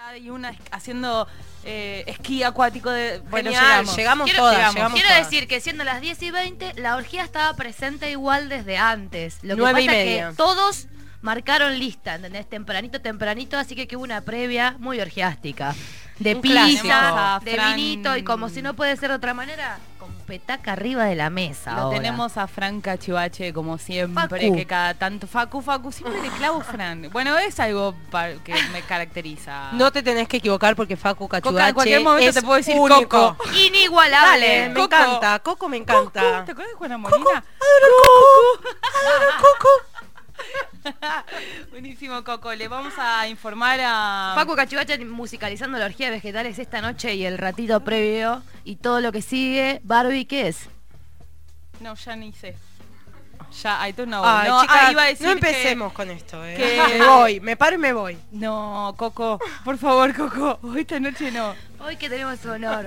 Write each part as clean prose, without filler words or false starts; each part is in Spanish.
Y una haciendo esquí acuático de... Bueno, Genial, llegamos todas. Quiero decir que siendo las 10:20, la orgía estaba presente igual desde antes. Lo que 9:30. pasa es que todos marcaron lista, ¿entendés? Tempranito, así que hubo una previa muy orgiástica. De Un pizza, clásico. de vinito, y como si no puede ser de otra manera, con petaca arriba de la mesa. Lo ahora. tenemos a Fran Cachivache, como siempre, Facu. que cada tanto... Facu, siempre le clavo Fran. Bueno, es algo que me caracteriza. No te tenés que equivocar porque Facu Coca, Cachudache en cualquier momento es te puedo decir único. Coco. Inigualable. Dale, me Coco. encanta. Coco me encanta. Coco, ¿te acuerdas de Juana Molina? Coco. Buenísimo, Coco. Le vamos a informar a... Facu Cachivache musicalizando la orgía de vegetales esta noche y el ratito previo y todo lo que sigue. Barbie, ¿qué es? No, ya ni sé. Ya, ahí tú no. Ay, No, chicas, iba a decir no empecemos con esto, que- Me voy, me paro y me voy. No, Coco, por favor, Coco. Hoy esta noche no. Hoy que tenemos su honor.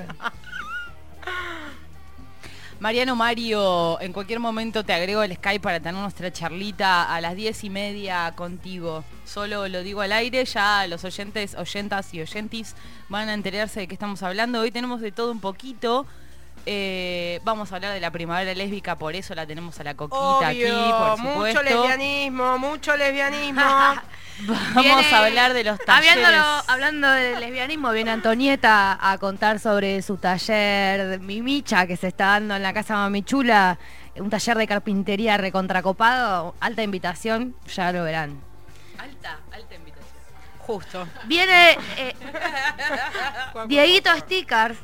Mariano Mario, en cualquier momento te agrego el Skype para tener nuestra charlita a las 10:30 contigo. Solo lo digo al aire, ya los oyentas y oyentis van a enterarse de qué estamos hablando. Hoy tenemos de todo un poquito. Vamos a hablar de la primavera lésbica, por eso la tenemos a la Coquita aquí, por supuesto. mucho lesbianismo. Vamos a hablar de los talleres. Hablando de lesbianismo, viene Antonieta a contar sobre su taller de Mimicha que se está dando en la casa Mamichula, un taller de carpintería recontracopado, alta invitación, ya lo verán. Alta invitación. Justo. Viene Dieguito Stickers,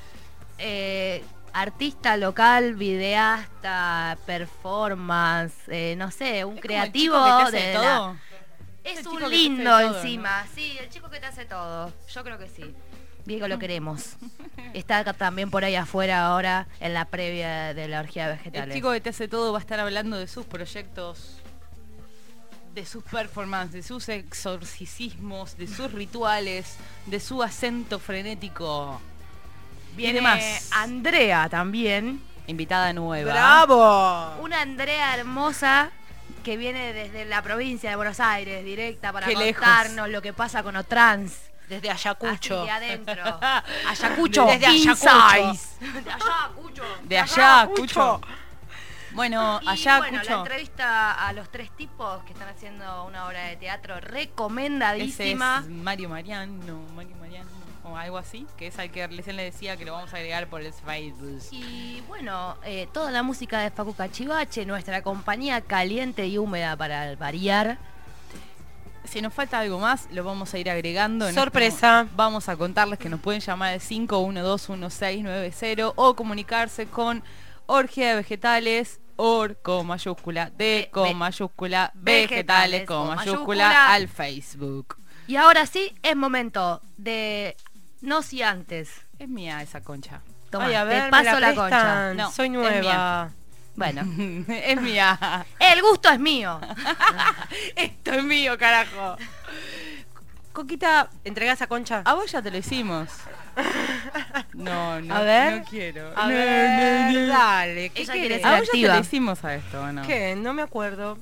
artista local, videasta, performance, no sé, un ¿Es como el creativo chico que te hace de todo? Es El un chico que te lindo hace todo, encima, sí, el chico que te hace todo. Yo creo que sí. Diego lo queremos. Está acá también por ahí afuera ahora en la previa de la orgía de El vegetales. chico que te hace todo va a estar hablando de sus proyectos, de sus performances, de sus exorcismos, de sus rituales, de su acento frenético. Viene demás. Andrea también. Invitada nueva. ¡Bravo! Una Andrea hermosa que viene desde la provincia de Buenos Aires, directa para Qué lejos. contarnos lo que pasa con Otrans. Desde Ayacucho. Así de adentro. Ayacucho. Desde Ayacucho. Insights. De Ayacucho. De allá, Cucho. Bueno, Y allá, bueno, la Cucho. entrevista a los tres tipos que están haciendo una obra de teatro Ese recomendadísima. es Mario Mariano, o algo así, que es al que recién le decía que lo vamos a agregar por el Facebook. Y bueno, toda la música de Facu Cachivache, nuestra compañía caliente y húmeda para variar. Si nos falta algo más, lo vamos a ir agregando. Sorpresa. Vamos a contarles que nos pueden llamar al 5121690 o comunicarse con Orgía de Vegetales, con mayúscula, con mayúscula, vegetales con mayúscula al Facebook. Y ahora sí, es momento de no si antes. Es mía esa concha. Toma, Ay, a ver, te paso me la prestan. concha. No, Soy es nueva. Bueno, Es mía. el gusto es mío. Esto es mío, carajo. Coquita, ¿Entrega esa concha? a vos ya te lo hicimos. No, A ver. no quiero. A No, ver, no, no. dale. ¿Qué Ella querés? quiere A vos ya te activa. lo hicimos a esto, ¿o no? ¿Qué? No me acuerdo.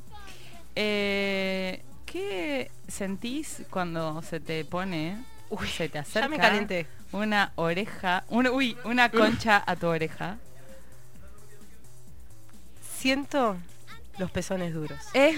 ¿Qué sentís cuando se te pone, se te acerca Ya me calenté. una oreja, una concha a tu oreja? Siento los pezones duros.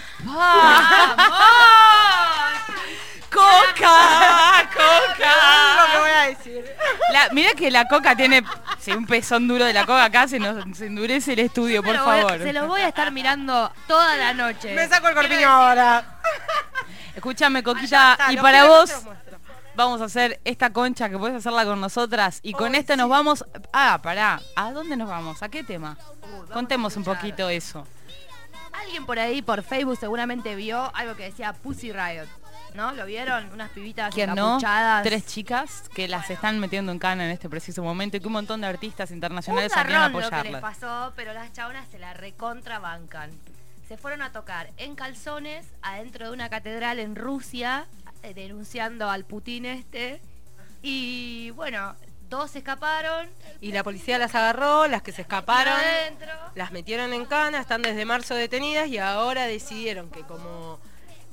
¡Coca! Lo que ¡Coca! voy a decir. Mira que la coca tiene un pezón duro de la coca acá, se endurece el estudio, por favor. Se los voy a estar mirando toda la noche. Me saco el corpiño ahora. Escúchame, Allá Coquita, está, y lo para quiero, vos te lo muestro. vamos a hacer esta concha que puedes hacerla con nosotras y con Ay, esto sí. nos vamos... Pará, ¿a dónde nos vamos? ¿A qué tema? Contemos un poquito eso. Alguien por ahí, por Facebook, seguramente vio algo que decía Pussy Riot. ¿No? ¿Lo vieron? Unas pibitas ¿Quién no? encapuchadas. 3 chicas que las están metiendo en cana en este preciso momento y que un montón de artistas internacionales Un salieron a garrón lo que les apoyarlas. pasó, pero las chabonas se la recontrabancan. Se fueron a tocar en calzones adentro de una catedral en Rusia, denunciando al Putin y bueno, 2 se escaparon. Y la policía las agarró, las que se escaparon, Adentro. las metieron en cana, están desde marzo detenidas y ahora decidieron que como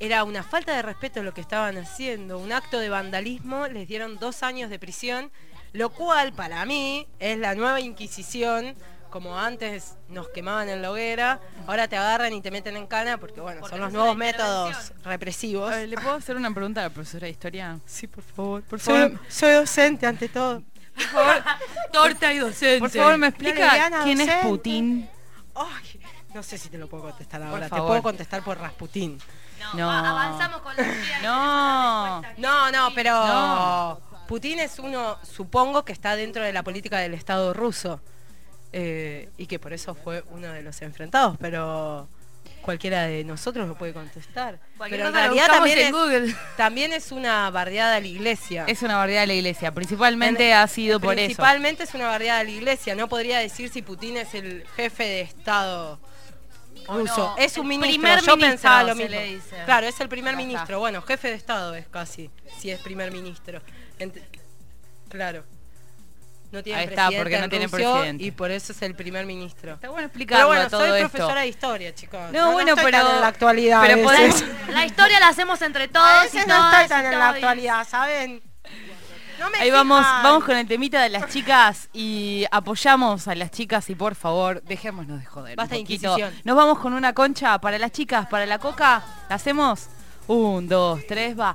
era una falta de respeto lo que estaban haciendo, un acto de vandalismo, les dieron 2 años de prisión, lo cual para mí es la nueva Inquisición. Como antes nos quemaban en la hoguera, ahora te agarran y te meten en cana porque, bueno, Porque son los es nuevos una métodos intervención. represivos. ¿Le puedo hacer una pregunta a la profesora de historia? Sí, por favor. Por favor. Soy docente ante todo. Torta y docente. Por favor, ¿me explica Liliana, quién es docente. Putin? Ay, no sé si te lo puedo contestar ahora. Te favor. puedo contestar por Rasputín. No. Avanzamos con la actividad. No. No, pero No. Putin es uno, supongo que está dentro de la política del Estado ruso. Y que por eso fue uno de los enfrentados, pero cualquiera de nosotros lo puede contestar. Cualquier Pero en cosa lo realidad buscamos también en es, Google. también es una bardeada a la iglesia. Es una bardeada de la iglesia. Principalmente ha sido por eso. Principalmente es una bardeada a la iglesia. No podría decir si Putin es el jefe de Estado ruso. no, Es un el ministro. primer Yo ministro pensaba lo se mismo. le dice. Claro, es el primer Ya está. ministro. Bueno, jefe de Estado es casi, si es primer ministro. Claro. No tiene Ahí está, presidente porque no en tiene Rusia presidente. Y por eso es el primer ministro. Está bueno Pero explicarlo bueno, todo soy esto. profesora de historia, chicos. No, bueno, estoy pero- tan en la actualidad. pero a podemos- veces. La historia la hacemos entre A todos veces y no todas estoy y tan en la todos. actualidad, ¿saben? No me Ahí vamos exijan. con el temita de las chicas y apoyamos a las chicas y por favor, dejémonos de joder. Basta un de poquito. Inquisición. Nos vamos con una concha para las chicas, para la coca. ¿La hacemos? 1, 2, 3, va.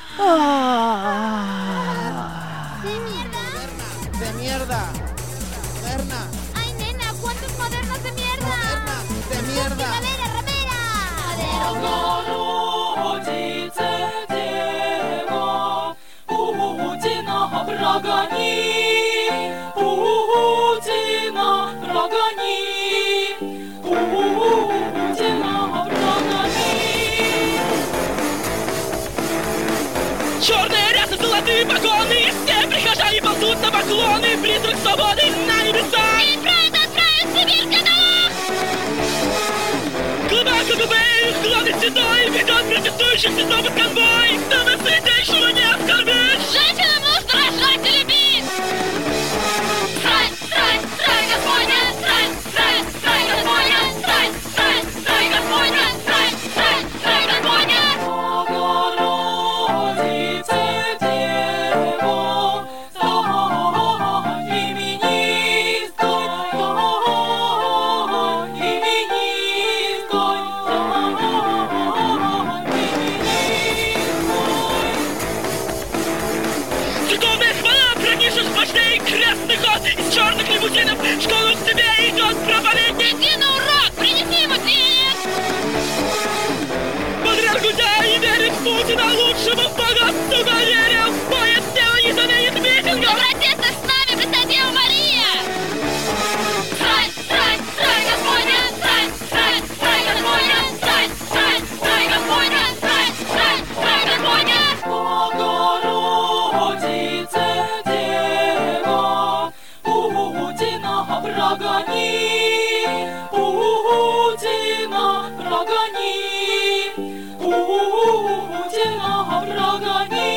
Ah. De mierda. Moderna. Ay, nena, ¿cuántos modernos de mierda? Moderna. De mierda. ¡Ramera, ramera! Черные рясы, золотые погоны, все прихожане ползут на поклоны, призрак свободы на небесах. Глубоко глубее, склоны седой, ведет протестующих седой конвой, чтобы святейшего не оскорбить. Женщина муж рожать и любить! Срань, срань, срань, Господня! Срань, срань, срань, Господня! Срань, срань, срань, Господня! Срань, срань, срань, Господня! Богородице, Дево, стой, имени стой, имени стой, Церковная хвала пронижешь вождей крестный ход из черных лимузинов в школу к тебе идет проповедник. Иди на урок! Принеси ему денег! Патриарх гудя и верит в Путина лучшему в богатству доверия. Поезд дело не заменит митинга. Протесты с нами, Пресвятая Дева Мария! Срань, срань, срань, Господня! Срань, срань, срань, Господня! Срань, срань, срань, Господня! Срань, срань, срань, Господня! Богородице, Дева, Путина прогони, Путина прогони, Путина прогони.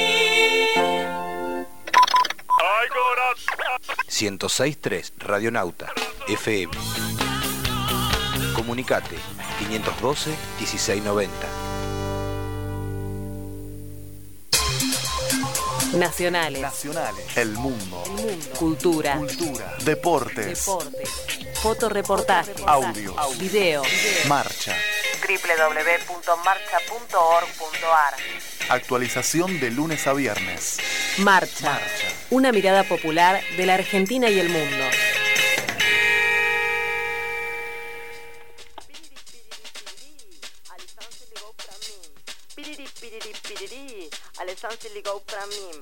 106.3 Radionauta FM. Comunicate 512 1690. Nacionales, El mundo. cultura, Deportes. fotoreportajes, Audios. video, Marcha. www.marcha.org.ar. Actualización de lunes a viernes. Marcha, una mirada popular de la Argentina y el mundo. Alessandro ligou pra mim.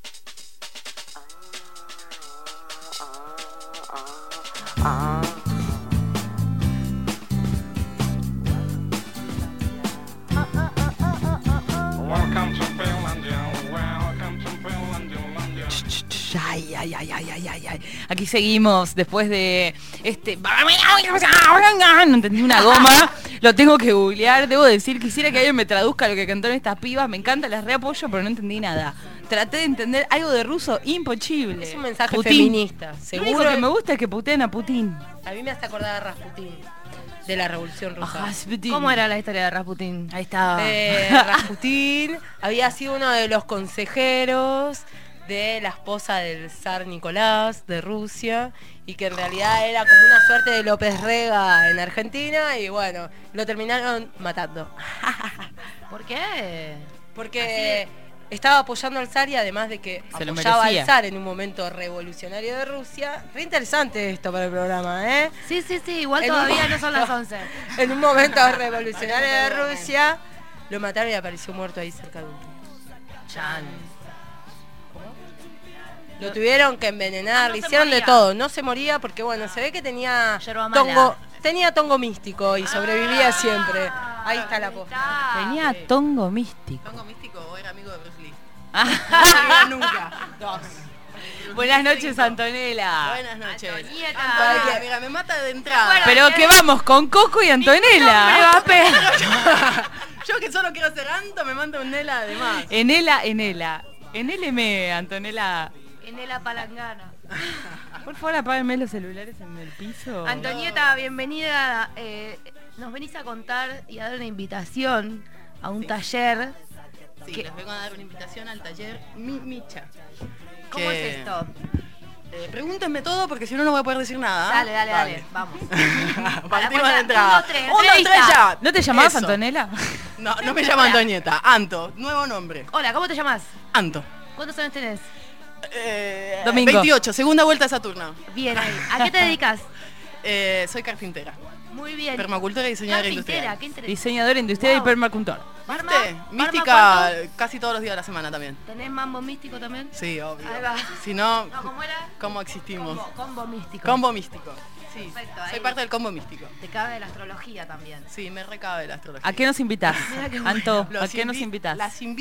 Welcome to Finlandia, welcome to Finlandia. Ay, ay, ay, ay, ay, ay, ay. Aquí seguimos después de este. No entendí una goma. Lo tengo que googlear. Debo decir, quisiera que alguien me traduzca lo que cantaron estas pibas. Me encanta, las reapoyo, pero no entendí nada. Traté de entender algo de ruso, imposible. Es un mensaje Putin. feminista. Lo único Seguro. que me gusta es que puteen a Putin. A mí me hace acordar a Rasputín. de la Revolución Rusa. ¿Cómo era la historia de Rasputín? Ahí está. Rasputín había sido uno de los consejeros de la esposa del zar Nicolás de Rusia y que en realidad era como una suerte de López Rega en Argentina y bueno, lo terminaron matando. ¿Por qué? Porque estaba apoyando al zar y además de que Se lo apoyaba merecía. al zar en un momento revolucionario de Rusia. Re interesante esto para el programa, ¿eh? Sí, igual En todavía un no son las momento- 11. En un momento revolucionario de Rusia, lo mataron y apareció muerto ahí cerca de un túnel. Chan. Lo tuvieron que envenenar, No le se hicieron de moría. todo. No se moría porque, bueno, se ve que tenía Yerba mala. tongo místico y sobrevivía siempre. Ahí está la posta. Tenía tongo místico. ¿Tongo místico o era amigo de Bruce Lee? Ah. Nunca. Dos. Buenas noches, Antonella. Buenas noches. Antonieta. Ay, amiga, me mata de entrada. Pero que vamos con Coco y Antonella. Yo que solo quiero hacer Anto, me manda un Nela además. Enela. Enéleme, Antonella. En la palangana. Por favor, apáguenme los celulares en el piso. Antonieta, bienvenida. Nos venís a contar y a dar una invitación a un taller. Sí, ¿Qué? les vengo a dar una invitación al taller Micha. ¿Cómo Que- es esto? Pregúntenme todo porque si no, no voy a poder decir nada. Dale, vamos. Partimos A la de entrada. cuenta, 1, 3, Uno, entrevista. 3 ya. ¿No te llamabas Eso. Antonella? No me llamo Antonieta. Anto, nuevo nombre. Hola, ¿cómo te llamas? Anto. ¿Cuántos años tenés? Domingo. 28, segunda vuelta de Saturno. Bien ahí. ¿A qué te dedicas? Soy carpintera. Muy bien. Permacultora y diseñadora Carpintera, industrial. qué interesante. Diseñadora industrial y permacultor. ¿Viste? Parma, Mística ¿cuánto? casi todos los días de la semana también. ¿Tenés mambo místico también? Sí, obvio. Ahí va. Si no, No, ¿cómo era? ¿cómo existimos? Combo místico. Combo místico. Sí, Perfecto, soy ahí. parte del combo místico. Te cabe de la astrología también. Sí, me recabe la astrología. ¿A qué nos invitas? Mira qué bueno. Anto, ¿a Los qué nos invi- invitas?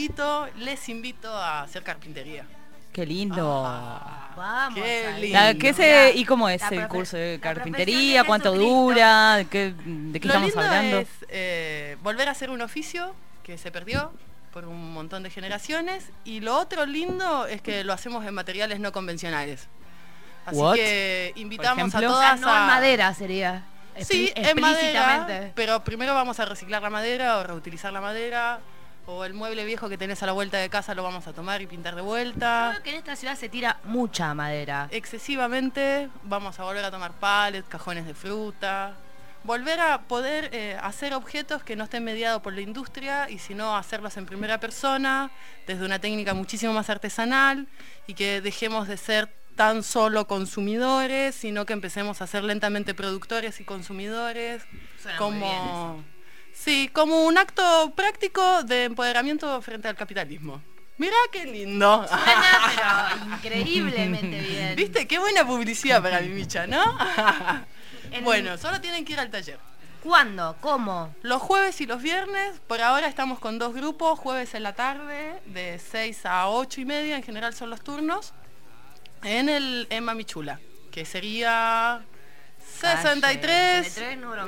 les invito a hacer carpintería. Qué lindo. Vamos. Qué ahí. lindo. ¿Y cómo es La el profe- curso de la carpintería? profesión de ¿Cuánto Jesucristo. dura? ¿De qué Lo estamos lindo hablando? es volver a hacer un oficio que se perdió por un montón de generaciones y lo otro lindo es que lo hacemos en materiales no convencionales. Así What? que invitamos a ejemplo? O sea, todas no en a... madera sería. Sí, en madera, Explícitamente. pero primero vamos a reciclar la madera o reutilizar la madera o el mueble viejo que tenés a la vuelta de casa lo vamos a tomar y pintar de Yo vuelta. veo que en esta ciudad se tira mucha madera. Excesivamente vamos a volver a tomar pallets, cajones de fruta, volver a poder hacer objetos que no estén mediados por la industria y sino hacerlos en primera persona, desde una técnica muchísimo más artesanal y que dejemos de ser tan solo consumidores, sino que empecemos a ser lentamente productores y consumidores. Suena muy bien Como, sí, como un acto práctico de empoderamiento frente al capitalismo. Mirá qué lindo. Suena, pero increíblemente bien. ¿Viste? Qué buena publicidad para mi Micha, ¿no? En- Bueno, solo tienen que ir al taller. ¿Cuándo? ¿Cómo? Los jueves y los viernes, por ahora estamos con 2 grupos, jueves en la tarde, de 6 a 8 y media, en general son los turnos, en Mamichula, que sería 63. 63, número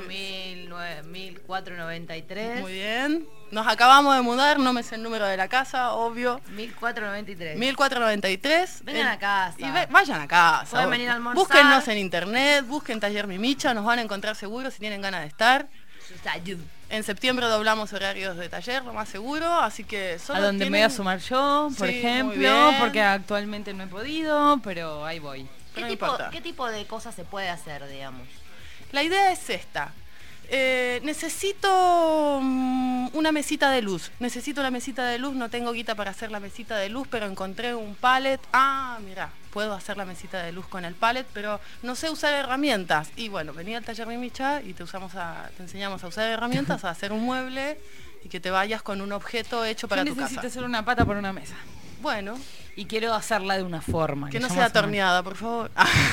1493. Muy bien. Nos acabamos de mudar, no me sé el número de la casa, obvio. 1493. 1493. Vengan a casa. Y vayan a casa. Pueden venir a almorzar. Búsquennos en internet, busquen Taller Mimicha, nos van a encontrar seguro si tienen ganas de estar. En septiembre doblamos horarios de taller, lo más seguro, así que solo A donde me voy a sumar yo, por Sí, muy ejemplo, bien. porque actualmente no he podido, pero ahí voy. no importa. ¿Qué tipo de cosas se puede hacer, digamos? La idea es esta. Necesito una mesita de luz. Necesito una mesita de luz. No tengo guita para hacer la mesita de luz, pero encontré un pallet. Ah, mira, puedo hacer la mesita de luz con el pallet, pero no sé usar herramientas. Y bueno, vení al taller de Micha y te enseñamos a usar herramientas, a hacer un mueble y que te vayas con un objeto hecho para Yo tu necesito casa. hacer una pata por una mesa. Bueno, Y quiero hacerla de una forma. que le no llamo sea así. torneada, por favor.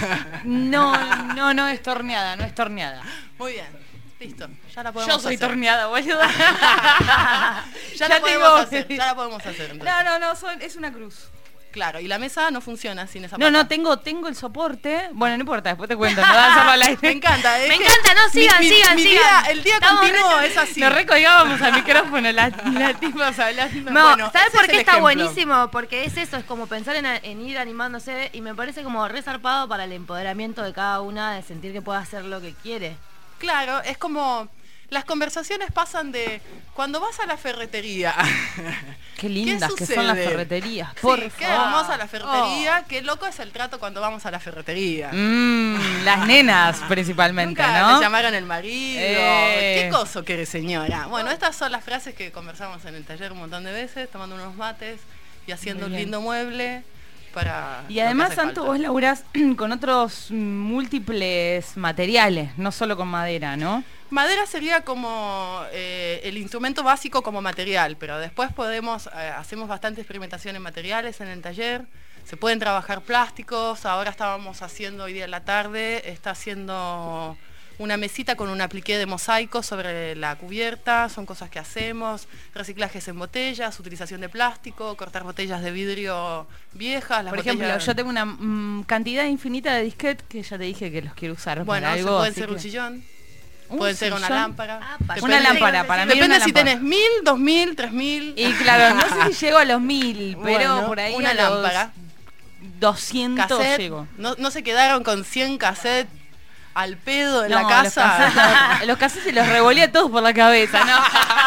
No es torneada, no es torneada. Muy bien, listo. Ya la podemos Yo soy hacer. torneada, boludo. Ya la podemos hacer, ya la podemos hacer. entonces. No, es una cruz. Claro, y la mesa no funciona sin esa No, pata. tengo el soporte. Bueno, no importa, después te cuento, no vas a hacerlo al aire. Me encanta, Me encanta, no, sigan, sigan. mi sigan. día- el día Estamos continuo re- es así. Nos recolgábamos al micrófono, la tipas hablando. No, Bueno, ¿sabes ese por es qué el está ejemplo. buenísimo? Porque es eso, es como pensar en ir animándose y me parece como resarpado para el empoderamiento de cada una de sentir que puede hacer lo que quiere. Claro, es como... Las conversaciones pasan de cuando vas a la ferretería. Qué lindas que sucede? son las ferreterías. Sí, Por qué favor. hermosa la ferretería. Qué loco es el trato cuando vamos a la ferretería. Las nenas principalmente, Nunca ¿no? me llamaron el marido. ¿Qué coso quiere, señora? Bueno, estas son las frases que conversamos en el taller un montón de veces, tomando unos mates y haciendo un lindo mueble para... Y además, Santo, vos laburás con otros múltiples materiales, no solo con madera, ¿no? Madera sería como el instrumento básico como material, pero después hacemos bastante experimentación en materiales en el taller. Se pueden trabajar plásticos. Ahora estábamos haciendo, hoy día en la tarde, está haciendo una mesita con un apliqué de mosaico sobre la cubierta. Son cosas que hacemos. Reciclajes en botellas, utilización de plástico, cortar botellas de vidrio viejas. Por ejemplo, yo tengo una cantidad infinita de disquetes que ya te dije que los quiero usar. Bueno, para algo, pueden ser un sillón. Puede ser una lámpara. Una lámpara, para mí. Depende una si lámpara. tenés 1000, 2000, 3000. Y claro, no sé si llego a los 1000, pero Bueno, por ahí una a los lámpara. 200 Cassette, llego. no se quedaron con 100 cassettes al pedo en No, la casa. Los cassettes se los revolía todos por la cabeza, ¿no?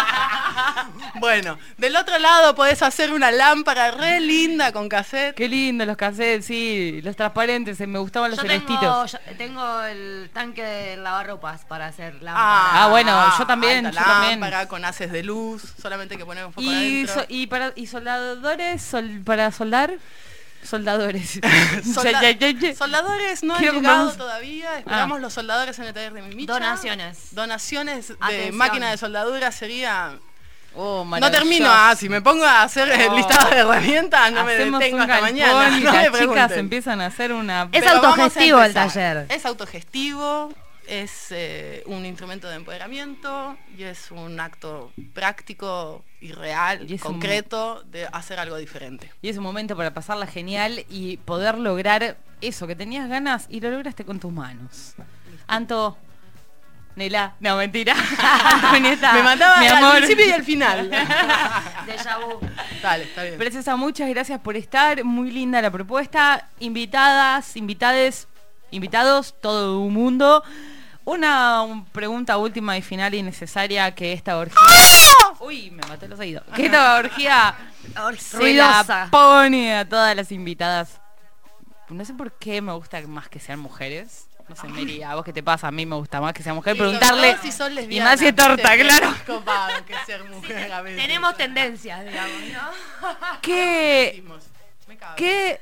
Bueno, del otro lado podés hacer una lámpara re linda con cassette. Qué lindo los cassettes, sí, los transparentes, me gustaban los celestitos. Tengo el tanque de lavarropas para hacer lámpara. Bueno, yo también, alta yo también. lámpara con haces de luz, solamente que poner un foco Y, adentro. y soldadores, para soldar, soldadores. Soldadores no han Quiero llegado comprarnos- todavía. Esperamos los soldadores en el taller de Mimicha. Donaciones. Donaciones de Atención. máquina de soldadura sería... Oh, No termino, si me pongo a hacer el listado de herramientas, no me Hacemos detengo un hasta galpón mañana. y No me las chicas pregunten. empiezan a hacer una... Es Pero vamos a autogestivo el empezar. taller. Es autogestivo, es un instrumento de empoderamiento y es un acto práctico y real, Y es un- concreto, de hacer algo diferente. Y es un momento para pasarla genial y poder lograr eso que tenías ganas y lo lograste con tus manos. Anto, Nela, no, mentira. Antonieta, Me mandaba mi al amor. principio y al final. Déjà vu. Dale, está bien. Princesa, muchas gracias por estar. Muy linda la propuesta. Invitadas, invitados, todo el mundo. Una pregunta última y final y necesaria, que esta orgía... Uy, me maté los oídos. Que esta orgía se Ruidosa. la pone a todas las invitadas. No sé por qué me gusta más que sean mujeres. No sé, Mary, ¿a vos qué te pasa? A mí me gusta más que sea mujer. Y sobre Preguntarle. todo si sos Y lesbiana, más si es torta, ¿viste? claro. Es copado que ser mujer a veces. Tenemos tendencias, digamos, ¿no? ¿Qué Me cago. te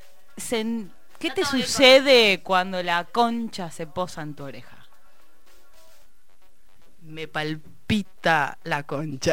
sucede cuando la concha se posa en tu oreja? Me palpita la concha.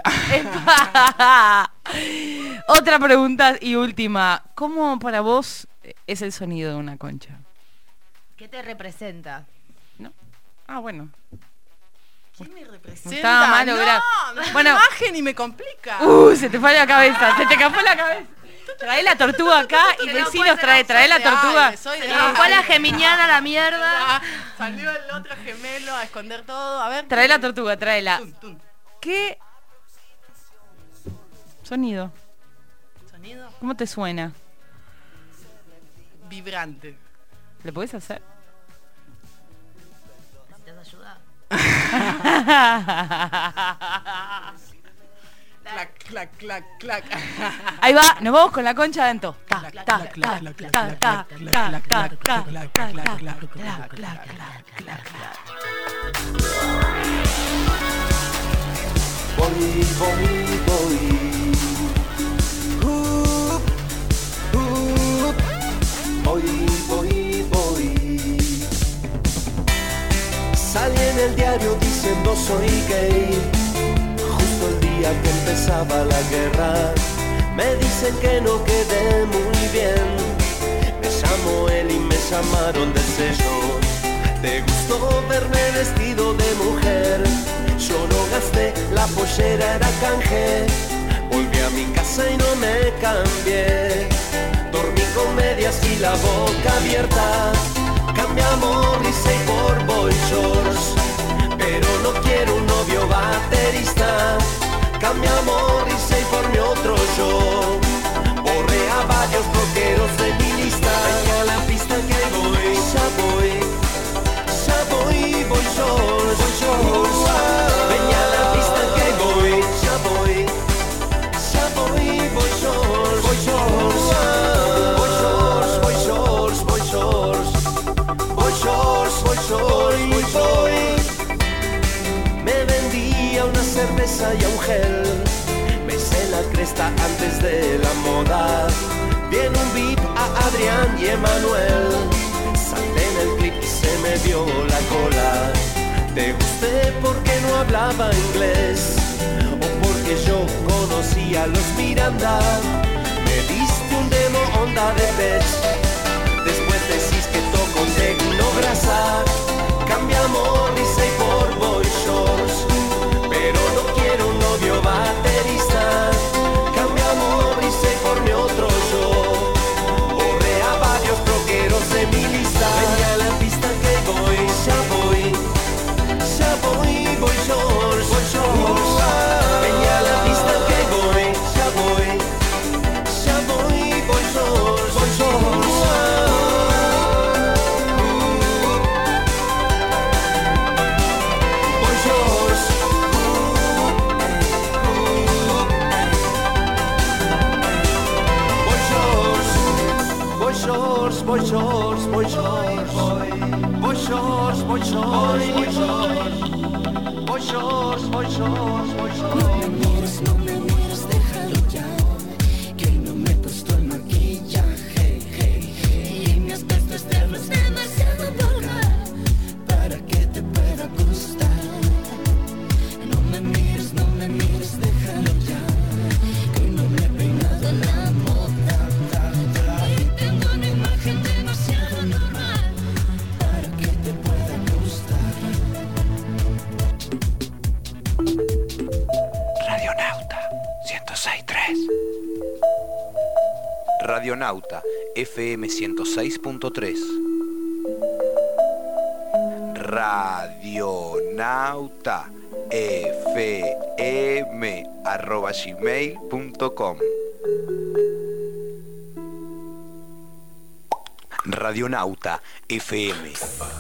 Otra pregunta y última. ¿Cómo para vos es el sonido de una concha? ¿Qué te representa? ¿No? Ah, bueno. ¿Quién me representa? Estaba mal no, logrado. me da Bueno. imagen y me complica. Se te fue la cabeza, se te escapó la cabeza. Trae la tortuga acá y Se nos decinos, fue, trae la de tortuga. aire, soy de Se nos fue la geminiana a la mierda. Ya, salió el otro gemelo a esconder todo. A ver. Trae la tortuga, tráela. Tun, tun. ¿Qué sonido? Sonido ¿Cómo te suena? vibrante. ¿Le podés hacer? ¿Necesitas ayuda? Clac, clac, clac, clac. Ahí va, nos vamos con la concha adentro. Voy, voy, voy. Voy, voy, voy. Salí en el diario diciendo soy gay. Justo el día que empezaba la guerra. Me dicen que no quedé muy bien. Me llamo él y me llamaron del sello. ¿Te gustó verme vestido de mujer? Yo no gasté, la pollera era canje. Volví a mi casa y no me cambié. Dormí con medias y la boca abierta. Cambiamos Morrissey por Boy George. Pero no quiero un novio baterista. Cambiamos Morrissey por mi otro yo. Borré a varios rockeros de mi lista. Vaya a la pista que voy, ya voy. Ya voy, Boy George. cerveza y a un gel. Me hice la cresta antes de la moda. Viene un beat a Adrián y Emanuel. Salté en el clip y se me vio la cola. Te gusté porque no hablaba inglés o porque yo conocía a los Miranda. Me diste un demo onda de pez. Después decís que toco tecno grasa. Cambiamos Morrissey por Boy Shorts, pero no quiero un novio baterista. Cambiamos Morrissey por mi otro yo. Borré a varios rockeros de mi lista. Vení a la pista que voy, ya voy, Boy Shorts, Boy Shorts. Vení a la pista que voy, ya voy, Boy Shorts, Boy Shorts. Boy Shorts, Boy Shorts, Boy Shorts, Boy Shorts, Boy Shorts, Boy Shorts, Boy Shorts, Boy Shorts. No me mires, déjalo ya, que no me he puesto el maquillaje, y mi aspecto externo es demasiado vulgar para que te pueda gustar. No me mires, déjalo ya, que no me he peinado la moda. Tengo una imagen demasiado normal para que te pueda gustar. Radionauta 106.3. Radionauta FM 106.3. Radionauta fm@gmail.com. Radionauta FM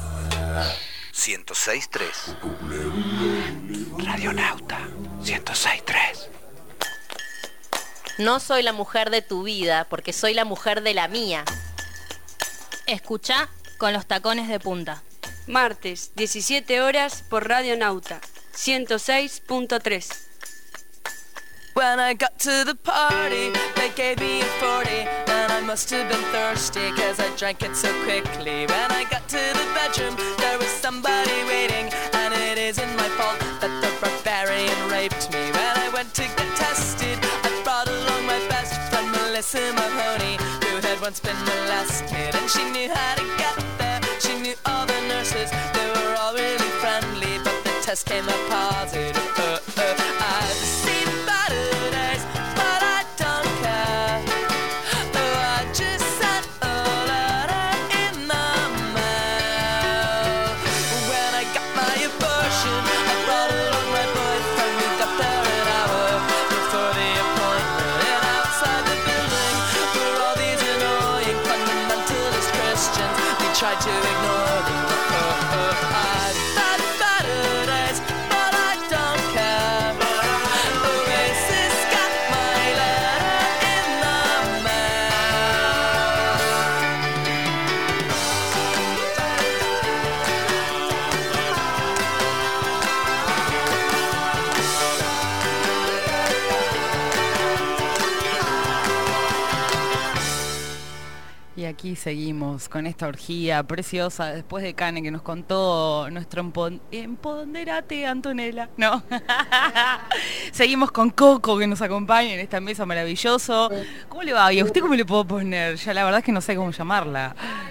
106.3. Radionauta 106.3. No soy la mujer de tu vida, porque soy la mujer de la mía. Escuchá con los tacones de punta. Martes, 17 horas por Radionauta 106.3. When I got to the party, they gave me a 40, and I must have been thirsty, cause I drank it so quickly. When I got to the bedroom, there was somebody waiting, and it isn't my fault that the barbarian raped me. When I went to get tested, I brought along my best friend, Melissa Mahoney, who had once been molested, and she knew how to get there. She knew all the nurses, they were all really friendly, but the test came up positive. I've seen better days, but I don't care. I just sent a letter in the mail. When I got my abortion, I brought along my boyfriend. We got there an hour before the appointment, and outside the building were all these annoying fundamentalist Christians. They tried to ignore them. I've had better days, but I don't care. Oasis got my letter in the Y aquí seguimos con esta orgía preciosa después de Cane, que nos contó nuestro empoderate Antonella. No. Seguimos con Coco, que nos acompaña en esta mesa maravilloso. ¿Cómo le va? ¿Y a usted cómo le puedo poner? Ya la verdad es que no sé cómo llamarla.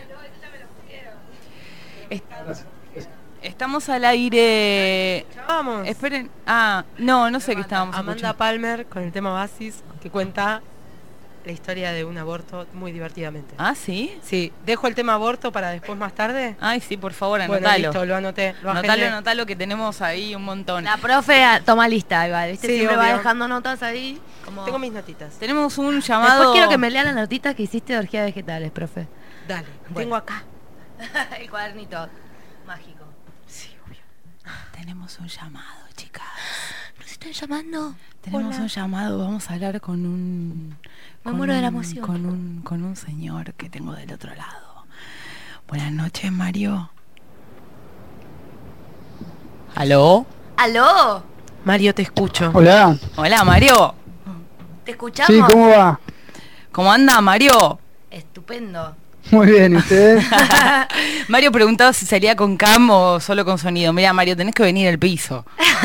Estamos al aire. Vamos. Esperen. No sé qué estábamos Amanda escuchando. Palmer con el tema Basis, que cuenta la historia de un aborto muy divertidamente. ¿Ah, sí? Sí. ¿Dejo el tema aborto para después más tarde? Ay, sí, por favor, anotalo. Bueno, listo, lo anoté. Anotalo, que tenemos ahí un montón. La profe toma lista, igual, ¿viste? Sí, Siempre va obvio. dejando notas ahí. Como... Tengo mis notitas. Tenemos un llamado... Después quiero que me lea las notitas que hiciste de orgías vegetales, profe. Dale, Bueno. tengo acá. El cuadernito mágico. Sí, obvio. Tenemos un llamado, chicas. ¿Nos están llamando? Tenemos Hola. un llamado, vamos a hablar con un... Me muero de la emoción. Con un señor que tengo del otro lado. Buenas noches, Mario. ¿Aló? ¿Aló? Mario, te escucho. Hola. Hola, Mario. ¿Te escuchamos? Sí, ¿cómo va? ¿Cómo anda, Mario? Estupendo. Muy bien, ¿y ustedes? Mario preguntaba si salía con cam o solo con sonido. Mira, Mario, tenés que venir al piso.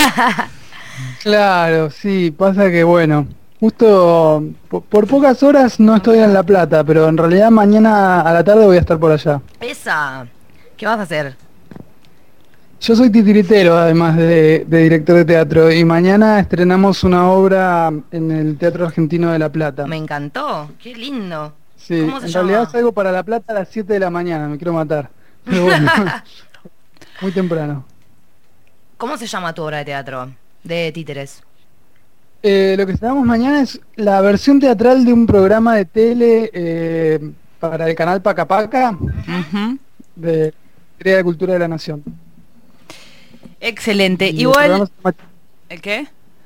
Claro, sí, pasa que bueno, justo por pocas horas no estoy en La Plata, pero en realidad mañana a la tarde voy a estar por allá. Esa. ¿Qué vas a hacer? Yo soy titiritero, además de director de teatro, y mañana estrenamos una obra en el Teatro Argentino de La Plata. Me encantó. Qué lindo. Sí, ¿Cómo se en llama? realidad salgo para La Plata a las 7 de la mañana, me quiero matar. Pero bueno, muy temprano. ¿Cómo se llama tu obra de teatro? De títeres. Lo que estrenamos mañana es la versión teatral de un programa de tele para el canal Paca Paca, de Secretaría de Cultura de la Nación. Excelente. Y Igual... ¿El qué?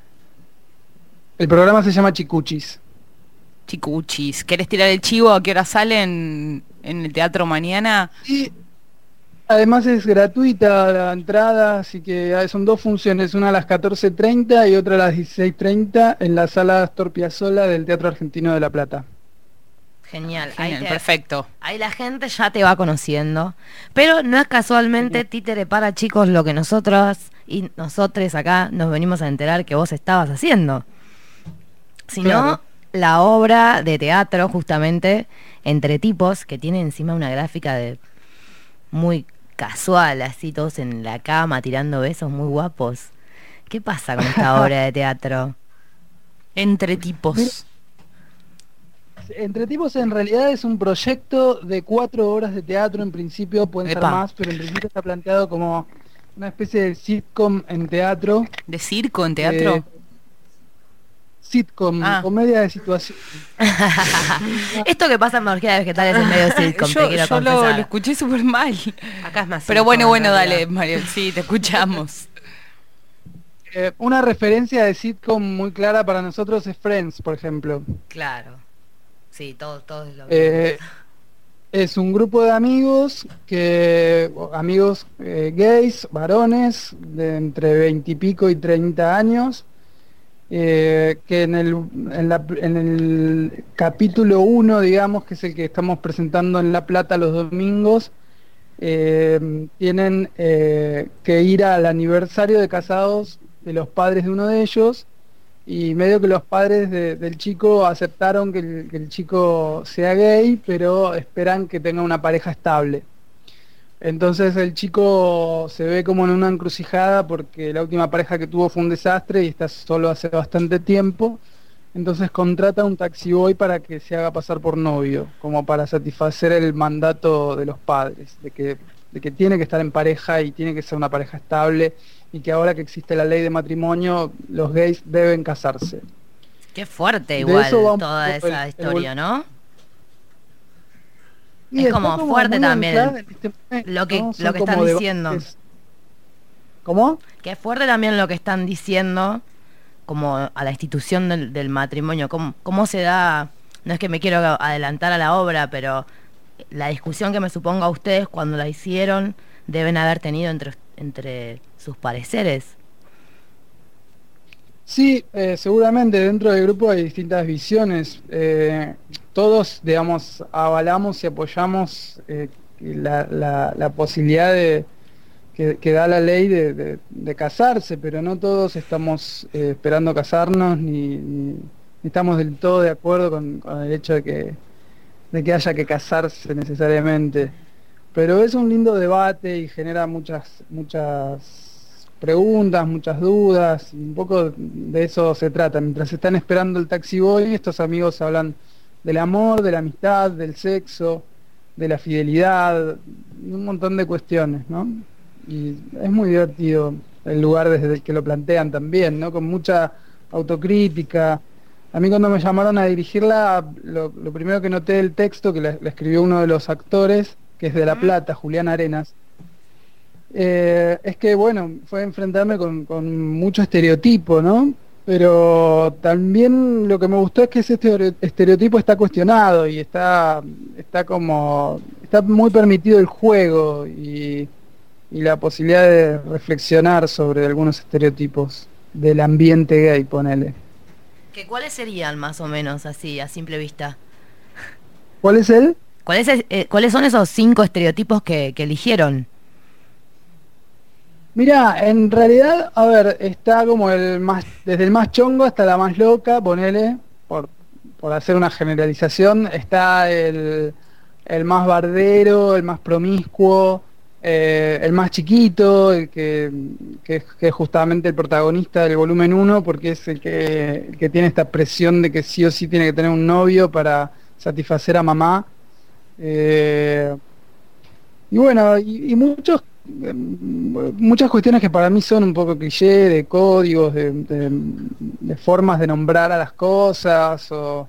El programa se llama Chicuchis. Chicuchis. ¿Querés tirar el chivo a qué hora sale en el teatro mañana? Sí. Además es gratuita la entrada, así que son 2 funciones, una a las 14:30 y otra a las 16:30 en la sala Astor Piazzolla del Teatro Argentino de La Plata. Genial. Perfecto. Ahí la gente ya te va conociendo. Pero no es casualmente títere para chicos lo que nosotros y nosotres acá nos venimos a enterar que vos estabas haciendo. Sino Claro. la obra de teatro justamente Entre Tipos, que tiene encima una gráfica de muy casual, así todos en la cama tirando besos muy guapos. ¿Qué pasa con esta obra de teatro? Entre Tipos. Entre Tipos en realidad es un proyecto de 4 horas de teatro, en principio pueden ser Epa. más, pero en principio está planteado como una especie de sitcom en teatro. ¿De circo en teatro? Sitcom, comedia de situación. Esto que pasa en Orgía de Vegetales es medio sitcom, te quiero yo lo confesar. escuché súper mal. Acá es más Pero sitcom, bueno, en realidad. dale, Mario. Sí, te escuchamos. Una referencia de sitcom muy clara para nosotros es Friends, por ejemplo. Claro. Sí, todos lo Es un grupo de amigos gays, varones, de entre 20 y pico y 30 años, que en el capítulo 1, digamos, que es el que estamos presentando en La Plata los domingos, tienen que ir al aniversario de casados de los padres de uno de ellos, y medio que los padres del chico aceptaron que el chico sea gay, pero esperan que tenga una pareja estable. Entonces el chico se ve como en una encrucijada porque la última pareja que tuvo fue un desastre y está solo hace bastante tiempo. Entonces contrata un taxi boy para que se haga pasar por novio, como para satisfacer el mandato de los padres, de que tiene que estar en pareja y tiene que ser una pareja estable, y que ahora que existe la ley de matrimonio, los gays deben casarse. Qué fuerte De igual eso va un toda poco esa historia, ¿no? Y Es está como fuerte muy también anclada en este momento, lo que ¿no? Son están como diciendo. debates. ¿Cómo? Que es fuerte también lo que están diciendo como a la institución del matrimonio. ¿Cómo se da? No es que me quiero adelantar a la obra, pero la discusión que me supongo a ustedes cuando la hicieron deben haber tenido entre sus pareceres. Sí, seguramente dentro del grupo hay distintas visiones. Todos, digamos, avalamos y apoyamos la posibilidad que da la ley de casarse, pero no todos estamos esperando casarnos ni estamos del todo de acuerdo con el hecho de que haya que casarse necesariamente. Pero es un lindo debate y genera muchas preguntas, muchas dudas, y un poco de eso se trata. Mientras están esperando el taxi boy, estos amigos hablan del amor, de la amistad, del sexo, de la fidelidad, un montón de cuestiones, ¿no? Y es muy divertido el lugar desde el que lo plantean también, ¿no? Con mucha autocrítica. A mí cuando me llamaron a dirigirla, lo primero que noté del texto, que la escribió uno de los actores, que es de La Plata, Julián Arenas, es que, bueno, fue enfrentarme con mucho estereotipo, ¿no? Pero también lo que me gustó es que ese estereotipo está cuestionado y está muy permitido el juego y la posibilidad de reflexionar sobre algunos estereotipos. del ambiente gay, ponele. ¿Cuáles serían más o menos así, a simple vista? ¿Cuál es él? ¿Cuáles son esos 5 estereotipos que eligieron? Mira, en realidad, a ver, está como desde el más chongo hasta la más loca, ponele, por hacer una generalización, está el más bardero, el más promiscuo, el más chiquito, el que es justamente el protagonista del volumen 1, porque es el que tiene esta presión de que sí o sí tiene que tener un novio para satisfacer a mamá. Y bueno, y muchas cuestiones que para mí son un poco cliché, de códigos, de formas de nombrar a las cosas, o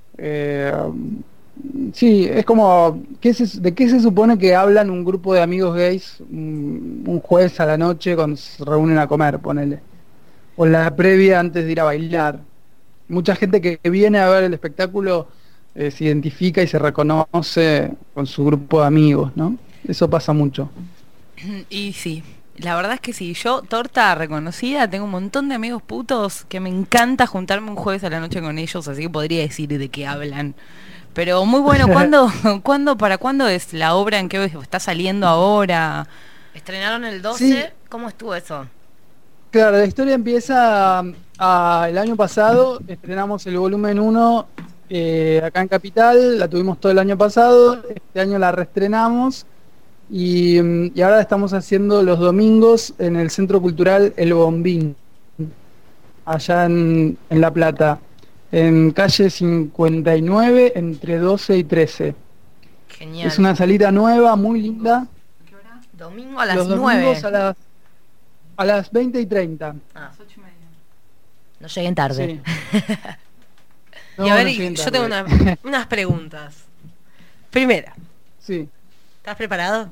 sí, es como ¿de qué se supone que hablan un grupo de amigos gays un jueves a la noche cuando se reúnen a comer, ponele, o la previa antes de ir a bailar? Mucha gente que viene a ver el espectáculo se identifica y se reconoce con su grupo de amigos, ¿no? Eso pasa mucho. Y sí, la verdad es que sí, yo, torta reconocida, tengo un montón de amigos putos que me encanta juntarme un jueves a la noche con ellos, así que podría decir de qué hablan. Pero muy bueno, ¿para cuándo es la obra? ¿En qué está saliendo ahora? ¿Estrenaron el 12? Sí. ¿Cómo estuvo eso? Claro, la historia empieza el año pasado, estrenamos el volumen 1 acá en Capital, la tuvimos todo el año pasado, este año la reestrenamos y ahora la estamos haciendo los domingos en el Centro Cultural El Bombín, allá en La Plata, en calle 59, entre 12 y 13. Genial. Es una salita nueva, muy linda. Domingo a las Los 9. domingos a las 20 y 30. No lleguen tarde. Sí. Y a ver, no lleguen yo tengo tarde. unas preguntas. Primera, Sí, ¿estás preparado?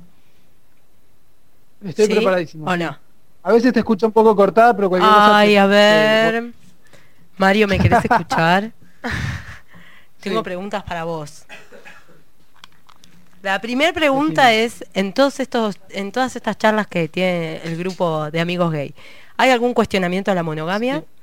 estoy ¿Sí? preparadísimo. ¿O sí. no? A veces te escucho un poco cortada, pero cualquier cosa... Ay, a ver. Mario, ¿me querés escuchar? Tengo preguntas para vos. La primera pregunta es, en todas estas charlas que tiene el grupo de amigos gay, ¿hay algún cuestionamiento a la monogamia? Sí.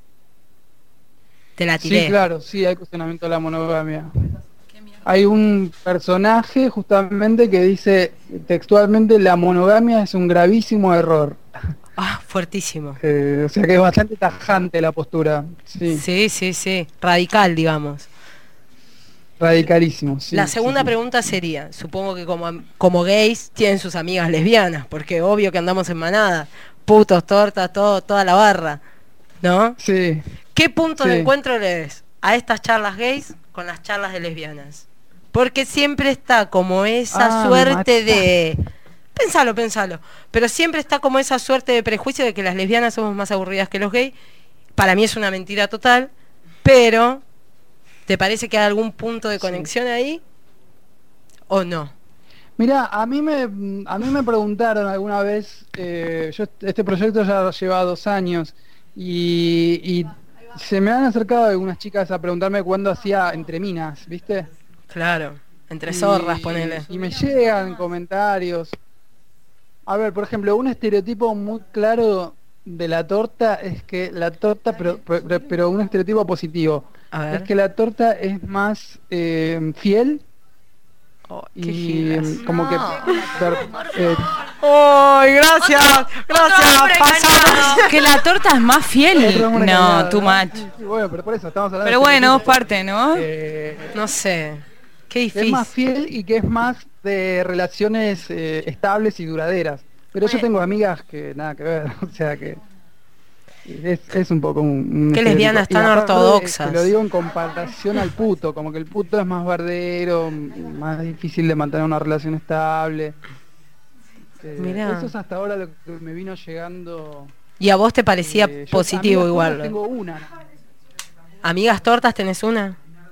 Te la tiré. Sí, claro, sí, hay cuestionamiento de la monogamia. Hay un personaje justamente que dice textualmente: la monogamia es un gravísimo error. Ah, fuertísimo. O sea que es bastante tajante la postura. Sí, Sí. Radical, digamos. radicalísimo. Sí, La segunda pregunta sería, supongo que como gays tienen sus amigas lesbianas, porque obvio que andamos en manada, putos, tortas, toda la barra, ¿no? Sí. ¿Qué punto Sí. de encuentro le des a estas charlas gays con las charlas de lesbianas? Porque siempre está como esa suerte de... Pensalo. Pero siempre está como esa suerte de prejuicio de que las lesbianas somos más aburridas que los gays. Para mí es una mentira total, pero ¿te parece que hay algún punto de conexión ahí? ¿O no? Mira, a mí me preguntaron alguna vez, este proyecto ya lleva 2 años y se me han acercado algunas chicas a preguntarme cuándo hacía entre minas, ¿viste? Claro, entre zorras, ponele. Y me llegan comentarios. A ver, por ejemplo, un estereotipo muy claro de la torta es que la torta, pero un estereotipo positivo, es que la torta es más fiel. Y como que... ¡Ay, gracias! Que la torta es más fiel. No, too much. Sí, bueno, pero por eso estamos hablando. Pero bueno, parte, ¿no? No sé. Qué difícil. Es más fiel y que es más de relaciones estables y duraderas. Pero yo tengo amigas que nada que ver, o sea que es un poco un qué lesbianas tan ortodoxas. Te lo digo en comparación al puto, como que el puto es más bardero, más difícil de mantener una relación estable. Mirá. Eso es hasta ahora lo que me vino llegando. ¿Y a vos te parecía positivo amigas igual? Tengo una. ¿Amigas tortas tenés una?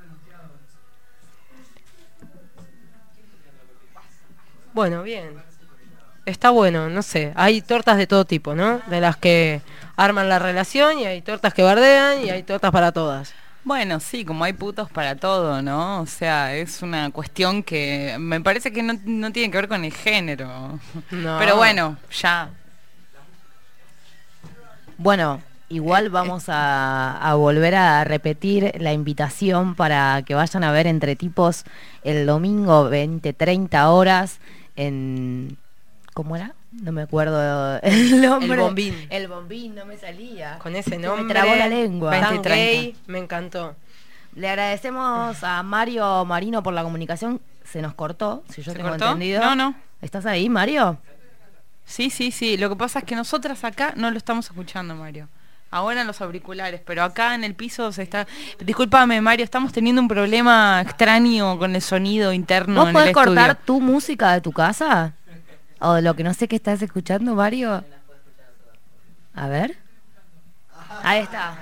Bueno, bien. Está bueno, no sé. Hay tortas de todo tipo, ¿no? De las que arman la relación y hay tortas que bardean y hay tortas para todas. Bueno, sí, como hay putos para todo, ¿no? O sea, es una cuestión que me parece que no tiene que ver con el género. No. Pero bueno, ya. Bueno, Igual vamos a volver a repetir la invitación para que vayan a ver Entre Tipos el domingo 20-30 horas en... ¿Cómo era? No me acuerdo el nombre. El Bombín. El Bombín, no me salía. Con ese Se nombre. me trabó la lengua. Tan gay, me encantó. Le agradecemos a Mario Marino por la comunicación. Se nos cortó, si yo tengo cortó? entendido. No. ¿Estás ahí, Mario? Sí. Lo que pasa es que nosotras acá no lo estamos escuchando, Mario. Ahora en los auriculares, pero acá en el piso se está... Discúlpame, Mario, estamos teniendo un problema extraño con el sonido interno ¿Vos en podés el cortar estudio. tu música de tu casa? O de lo que no sé qué estás escuchando, Mario. A ver. Ahí está.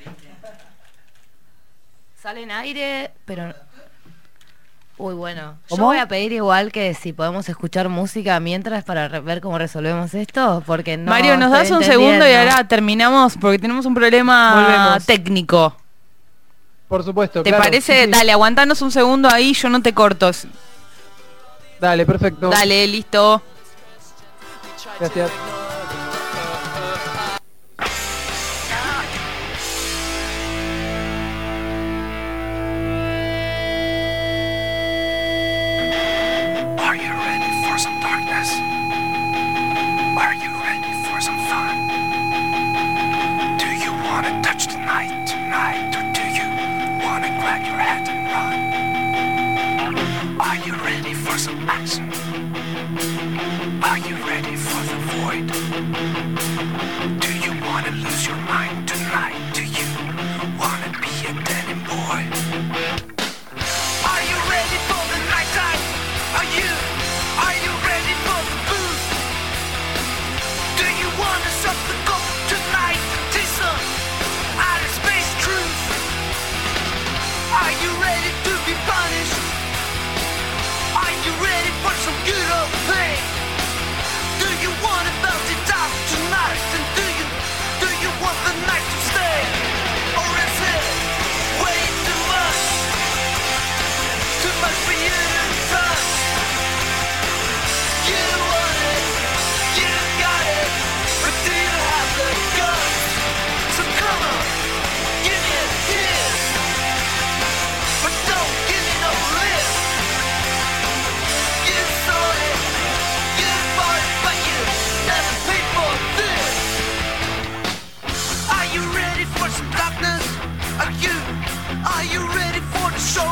Sale en aire, pero... Uy, bueno. Yo voy a pedir igual que si podemos escuchar música mientras para ver cómo resolvemos esto, porque no... Mario, ¿nos das estoy un segundo y entendiendo. ahora terminamos? Porque tenemos un problema Volvemos. técnico. Por supuesto, ¿Te claro. parece? Sí. Dale, aguantanos un segundo ahí, yo no te corto. Dale, perfecto. Dale, listo. Gracias. Are you ready for some darkness? Are you ready for some fun? Do you wanna touch the night tonight, or do you wanna grab your head and run? Are you ready for some action? Are you ready for the void? Do you wanna lose your mind tonight? Do you wanna be a denim boy? Are you ready for the nighttime? Are you ready for the booze? Do you wanna suck the gold tonight and taste some outer space truth? Are you ready to be punished? Are you ready for some good old pain? Do you wanna belt it out tonight? And do you want the night to stay? Or is it way too much? Too much for you to touch? You want it, you got it, but do you have the guts? So come on, give me a kiss, but don't give me no lift. You saw it, you bought it, but you never paid for this. Are you ready for some darkness? Are you ready for the show?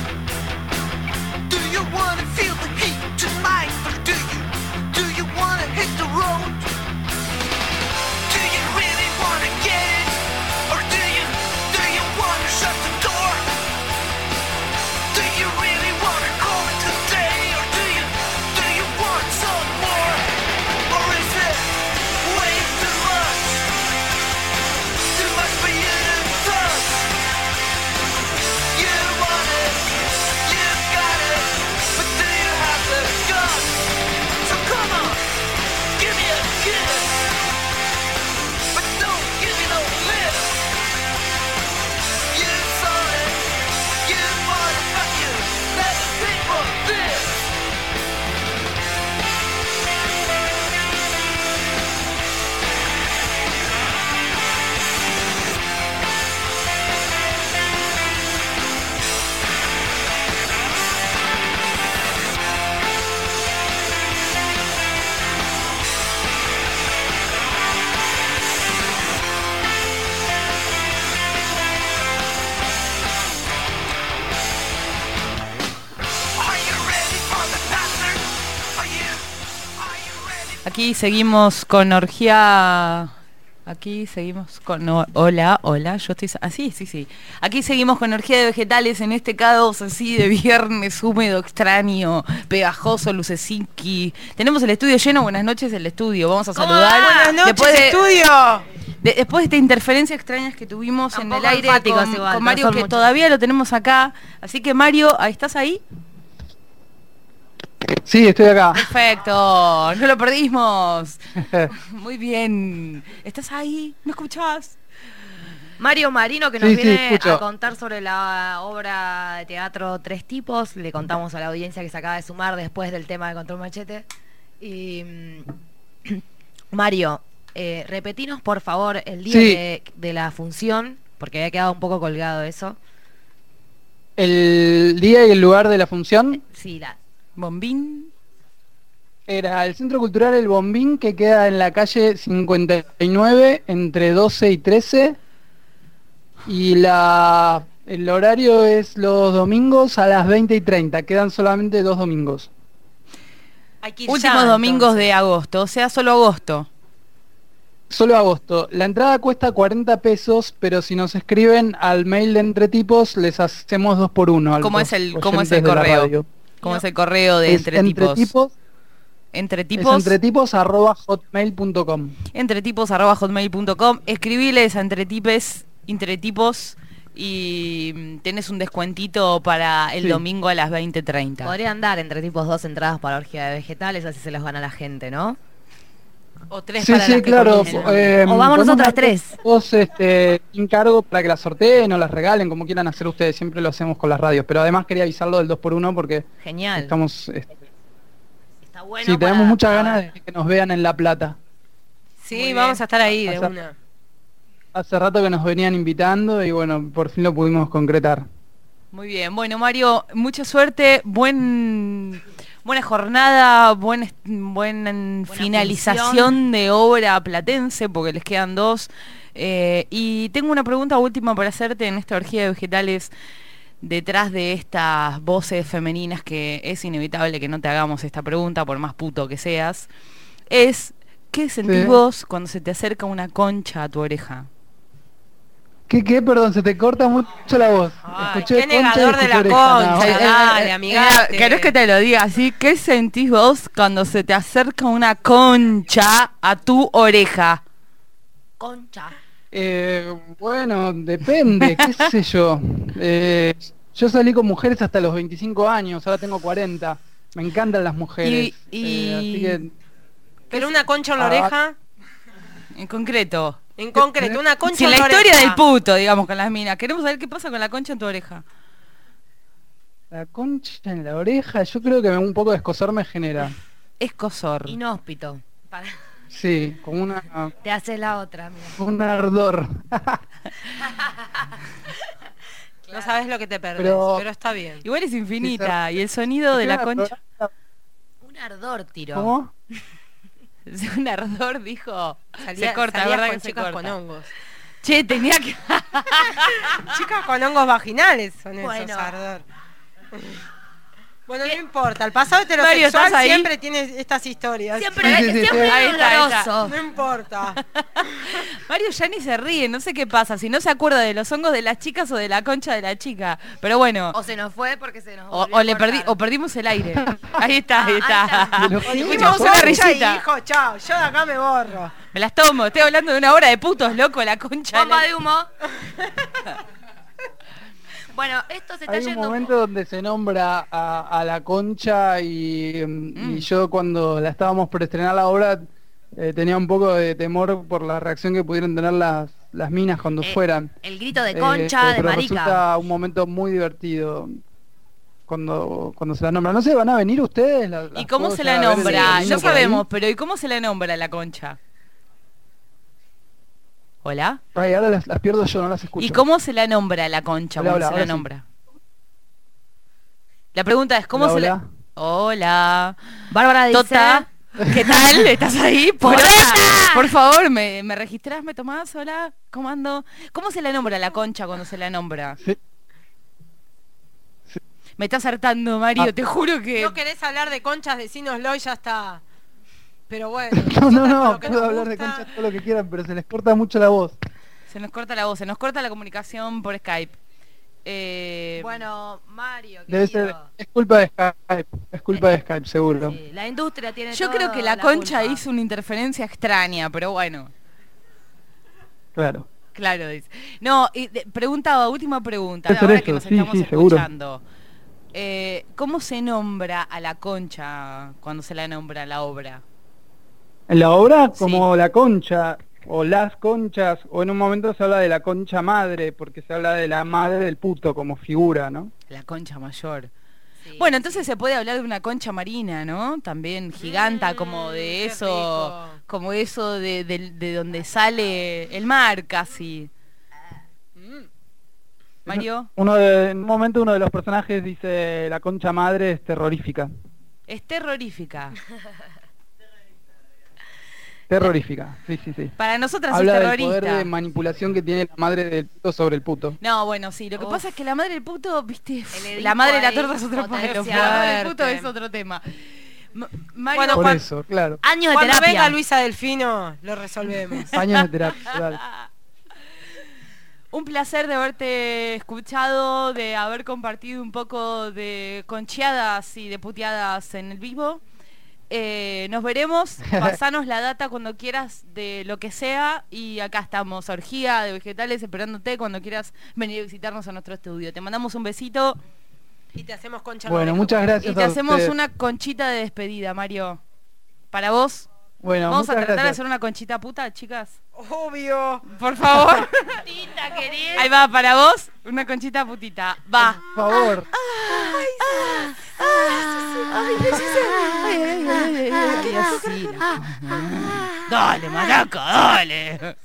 Do you wanna feel the heat tonight, or do you wanna hit the road? Do you really wanna get it, or do you wanna shut the door? Do you really wanna call it a day, or do you want some more? Or is it way too much? Too much for you to touch? You want it, you got it, but do you have the guts? So come on, give me a kiss, but don't give me no lift. You saw it, you bought it, but you never paid for this. Are you ready for the bastard? Are you ready? Aquí seguimos con orgía. Aquí seguimos con... Hola, yo estoy... Sí. Aquí seguimos con orgía de vegetales en este caos así de viernes húmedo, extraño, pegajoso, lucesinki. Tenemos el estudio lleno. Buenas noches, el estudio. Vamos a saludar. Buenas noches, Después de- estudio. Después de esta interferencia extraña que tuvimos en el Tampoco aire enfáticos con, igual, con pero Mario, son que muchos. todavía lo tenemos acá. Así que Mario, ¿estás ahí? Sí, estoy acá. Perfecto, no lo perdimos. Muy bien. ¿Estás ahí? ¿Me escuchás? Mario Marino, que nos Sí, sí, viene escucho. a contar sobre la obra de teatro Tres Tipos. Le contamos a la audiencia que se acaba de sumar después del tema de Control Machete. Y Mario, Repetinos, por favor, el día Sí. de la función, porque había quedado un poco colgado eso. El día y el lugar de la función Sí, Bombín. era el Centro Cultural El Bombín, que queda en la calle 59 entre 12 y 13. Y el horario es los domingos a las 20:30. Quedan solamente 2 domingos. Hay que ir Últimos ya, domingos entonces. de agosto, o sea, solo agosto. Solo agosto. La entrada cuesta 40 pesos, pero si nos escriben al mail de Entretipos les hacemos 2 por 1. ¿Cómo es el correo? ¿Cómo es el correo de Es Entretipos? Entretipos. Es entretipos@hotmail.com. Entretipos@hotmail.com. Escribiles a Entretipos y tenés un descuentito para el Sí. domingo a las 20:30. Podrían dar Entretipos 2 entradas para orgía de vegetales, así se las gana la gente, ¿no? O 3 Sí, para sí, las que claro. comiencen. O vamos podemos nosotras dar 3. Dos encargo para que las sorteen o las regalen, como quieran hacer ustedes. Siempre lo hacemos con las radios. Pero además quería avisarlo del 2 por 1 porque Genial. estamos... Está bueno. sí, tenemos muchas ganas de que nos vean en La Plata. Sí, vamos a estar ahí de Hace- una. Hace rato que nos venían invitando y bueno, por fin lo pudimos concretar. Muy bien. Bueno, Mario, mucha suerte. Buena jornada, buena finalización función. de obra platense, porque les quedan 2. Y tengo una pregunta última para hacerte en esta orgía de vegetales. Detrás de estas voces femeninas, que es inevitable que no te hagamos esta pregunta, por más puto que seas, es, ¿qué sentís Sí. vos cuando se te acerca una concha a tu oreja? ¿Qué? Perdón, se te corta mucho la voz. Escuché qué concha y negador de escuché la oreja, concha, no. dale, amigate. ¿Querés que te lo diga así? ¿Qué sentís vos cuando se te acerca una concha a tu oreja? Concha. Bueno, depende, qué sé yo. Yo salí con mujeres hasta los 25 años, ahora tengo 40. Me encantan las mujeres. Así que... Pero una concha en la Ah. oreja, En concreto. en concreto, una concha Sin en la la historia oreja. del puto, digamos, con las minas. Queremos saber qué pasa con la concha en tu oreja. La concha en la oreja, yo creo que un poco de escozor me genera. Escozor. Inhóspito. Sí, como Te haces la otra, mira. un ardor. No sabes lo que te perdés, Pero- pero está bien. Igual es infinita. Y el sonido de la Claro, concha. Un ardor tiró. ¿Cómo? Es un ardor, dijo. Salía- se corta, salías ¿verdad con que se chicas corta? con hongos. Che, tenía que... Chicas con hongos vaginales son Bueno. esos, ardor. Bueno, no importa, el pasado Mario, heterosexual ¿estás ahí? siempre tiene estas historias. Siempre, Sí, sí, sí, siempre sí. Ahí está, ahí está. doloroso. No importa. Mario ya ni se ríe, no sé qué pasa, si no se acuerda de los hongos de las chicas o de la concha de la chica. Pero bueno, O se nos fue porque se nos o, volvió o a le perdí, cortar. o perdimos el aire. Ahí está, ahí ahí está. está. Lo O que dijimos Una concha y risita. dijo, chao, yo de acá me borro. Me las tomo, estoy hablando de una hora de putos, loco, la concha. Bomba la- de humo. Bueno, esto se está Hay un yendo. momento donde se nombra a la concha y yo cuando la estábamos por estrenar la obra tenía un poco de temor por la reacción que pudieran tener las minas cuando fueran. El grito de concha, de pero marica. resulta un momento muy divertido cuando se la nombra. No sé, ¿van a venir ustedes? ¿Y cómo se la nombra? Ya sabemos, pero ¿y cómo se la nombra la concha? ¿Hola? Ay, ahora las pierdo yo, no las escucho. ¿Y cómo se la nombra la concha? Hola, ¿Cómo hola, se la ahora sí. nombra? La pregunta es, ¿cómo Hola, se la...? hola. Hola. Bárbara dice... Tota, ¿qué tal? ¿Estás ahí? Por favor, ¿me registrás? ¿Me tomás? Hola, ¿cómo ando? ¿Cómo se la nombra la concha cuando se la nombra? Sí. Me está acertando, Mario, te juro que... No querés hablar de conchas, decínoslo y ya está. Pero bueno. No, nosotras con no, lo que puedo nos hablar de gusta- concha todo lo que quieran, pero se les corta mucho la voz. Se nos corta la voz, se nos corta la comunicación por Skype. Bueno, Mario, Debe querido, ser, es culpa de Skype, es culpa de Skype, seguro. sí, la industria tiene Yo toda creo que la concha culpa. hizo una interferencia extraña, pero bueno. Claro. Claro, dice. No, preguntaba, última pregunta, Puede ser ahora esto, que nos sí, estamos sí, seguro. escuchando. ¿Cómo se nombra a la concha cuando se la nombra la obra? En la obra, como la concha, o las conchas, o en un momento se habla de la concha madre, porque se habla de la madre del puto como figura, ¿no? La concha mayor. Bueno, entonces se puede hablar de una concha marina, ¿no? También giganta, como de qué eso, rico. como eso de donde sale el mar casi. Mario. En un momento uno de los personajes dice la concha madre es terrorífica. Es terrorífica. Terrorífica, sí. Para nosotras habla es del terrorista. poder de manipulación que tiene la madre del puto sobre el puto. No, bueno, sí. Lo que pasa es que la madre del puto, viste, El la madre de la Edipo torta ahí, es otro potenciado. palo. La madre del puto Fuerte. es otro tema. Mario, Bueno, Por cuan- eso, claro. Años de Cuando terapia. venga Luisa Delfino, lo resolvemos. Años de terapia, total. un placer de haberte escuchado, de haber compartido un poco de concheadas y de puteadas en el vivo. Nos veremos, pasanos la data cuando quieras de lo que sea y acá estamos, orgía de vegetales, esperándote cuando quieras venir a visitarnos a nuestro estudio. Te mandamos un besito Y te hacemos concha. Bueno, Loreto. muchas gracias y te a hacemos ustedes. una conchita de despedida, Mario. Para vos. Bueno, Vamos a muchas tratar de gracias. hacer una conchita puta, chicas. Obvio. Por favor. Tita, querida. Ahí va, para vos, una conchita putita. Va. Por favor. Ay, así. Dale, maraca, dale.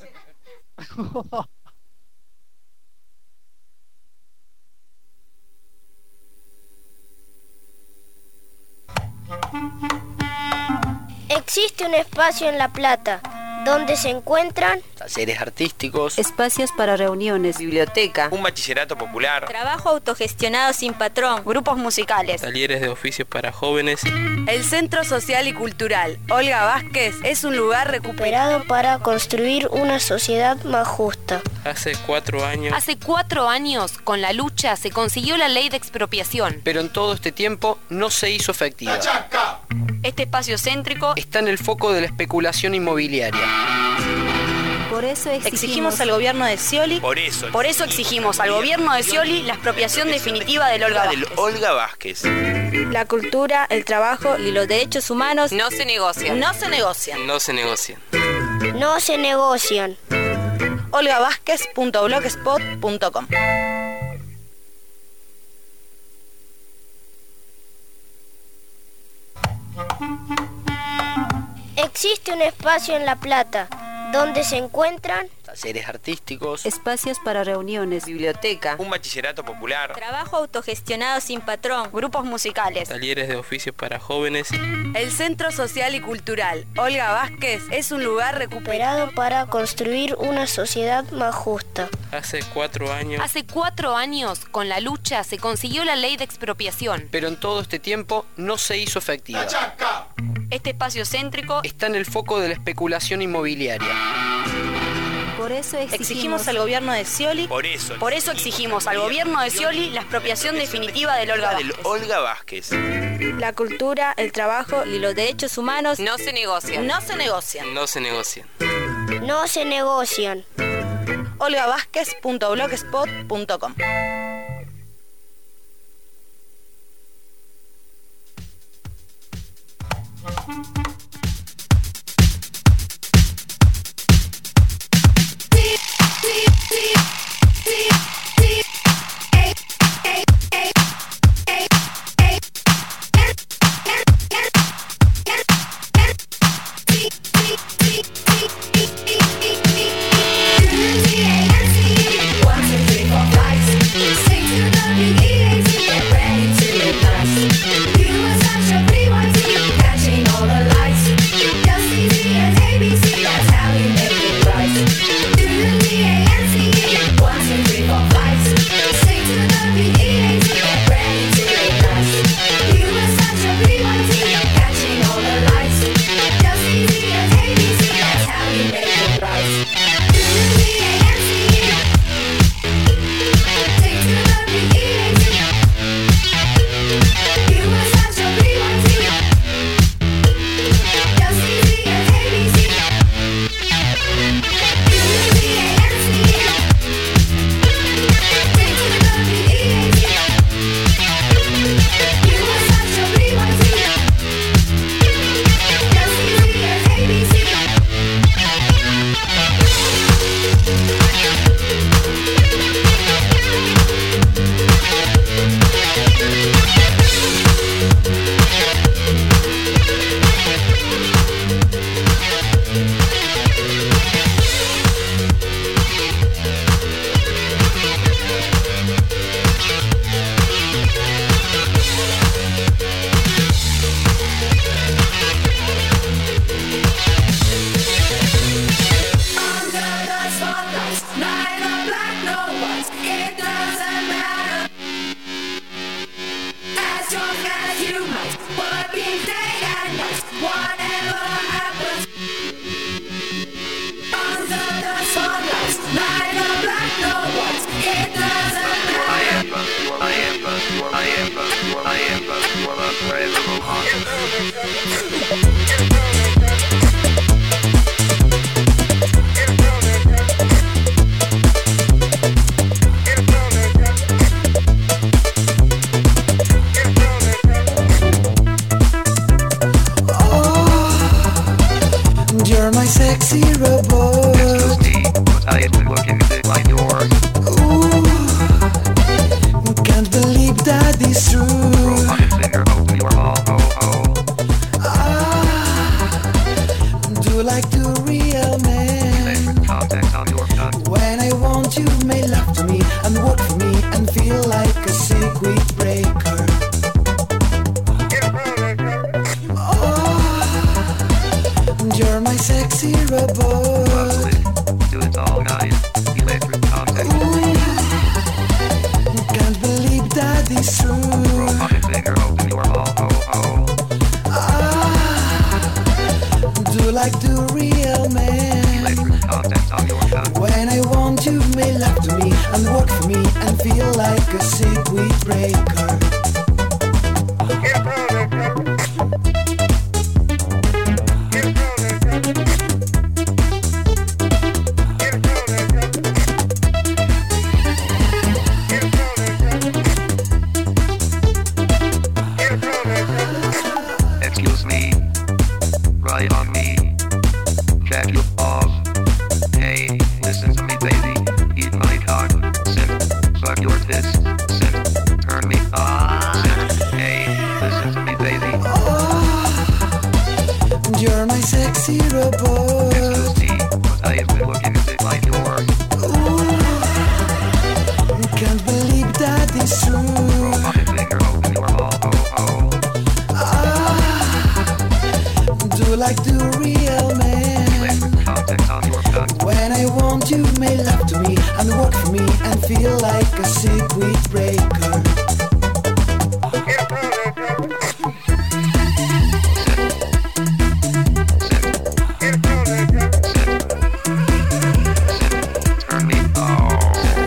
Existe un espacio en La Plata donde se encuentran talleres artísticos, espacios para reuniones, biblioteca, un bachillerato popular, Trabajo autogestionado sin patrón, grupos musicales. talleres de oficios para jóvenes. El Centro Social y Cultural Olga Vázquez es un lugar recuperado para construir una sociedad más justa. Hace 4 años. Hace 4 años, con la lucha, se consiguió la ley de expropiación. pero en todo este tiempo no se hizo efectiva. Este espacio céntrico Está en el foco de la especulación inmobiliaria. Por eso Exigimos al gobierno de Scioli. Por eso exigimos al gobierno de Scioli la expropiación definitiva del Olga Vázquez. Olga Vázquez. la cultura, el trabajo Y los derechos humanos no se negocian. no se negocian. No se negocian. No se negocian. olgavázquez.blogspot.com. Existe un espacio en La Plata donde se encuentran Talleres artísticos, espacios para reuniones, biblioteca, Un bachillerato popular, Trabajo autogestionado sin patrón, grupos musicales. talleres de oficios para jóvenes. El Centro Social y Cultural Olga Vázquez es un lugar recuperado para construir una sociedad más justa. Hace 4 años. Hace 4 años, con la lucha, se consiguió la ley de expropiación. pero en todo este tiempo no se hizo efectiva. este espacio céntrico Está en el foco de la especulación inmobiliaria. Por eso Exigimos al gobierno de Scioli. Por eso exigimos al gobierno de Scioli la expropiación definitiva del Olga Vázquez. Olga Vázquez. la cultura, el trabajo Y los derechos humanos no se negocian. no se negocian. No se negocian. No se negocian. olgavázquez.blogspot.com. Catching all the lights. You're my sexy robot. I've been looking a bit like yours. Ooh, can't believe that is true. Roll my finger, open your mouth, oh, oh. Do like the real man. Electric contact on your tongue. When I want you, make love to me and work for me and feel like a circuit breaker. You're my sexy robot. Do it all night. Electric contact. Can't believe that is true. Roll my finger, open your mouth, oh, oh. Do like the real man. Electric contact on your tongue. When I want you, make love to me and work for me and feel like a circuit breaker. Excuse me. Right on me. Jack you off. Hey, listen to me, baby. Eat my cock. Sit. Fuck your tits. Sit. Turn me on. Sit. Hey, listen to me, baby. You're my sexy robot. Excuse me, but I have been looking a bit like yours. Can't believe that is true. Roll my finger, open your mouth, oh, oh. Do like the real man. Electric contact on your tongue. When I want you, make love to me and work for me and feel like a circuit breaker. Turn me on.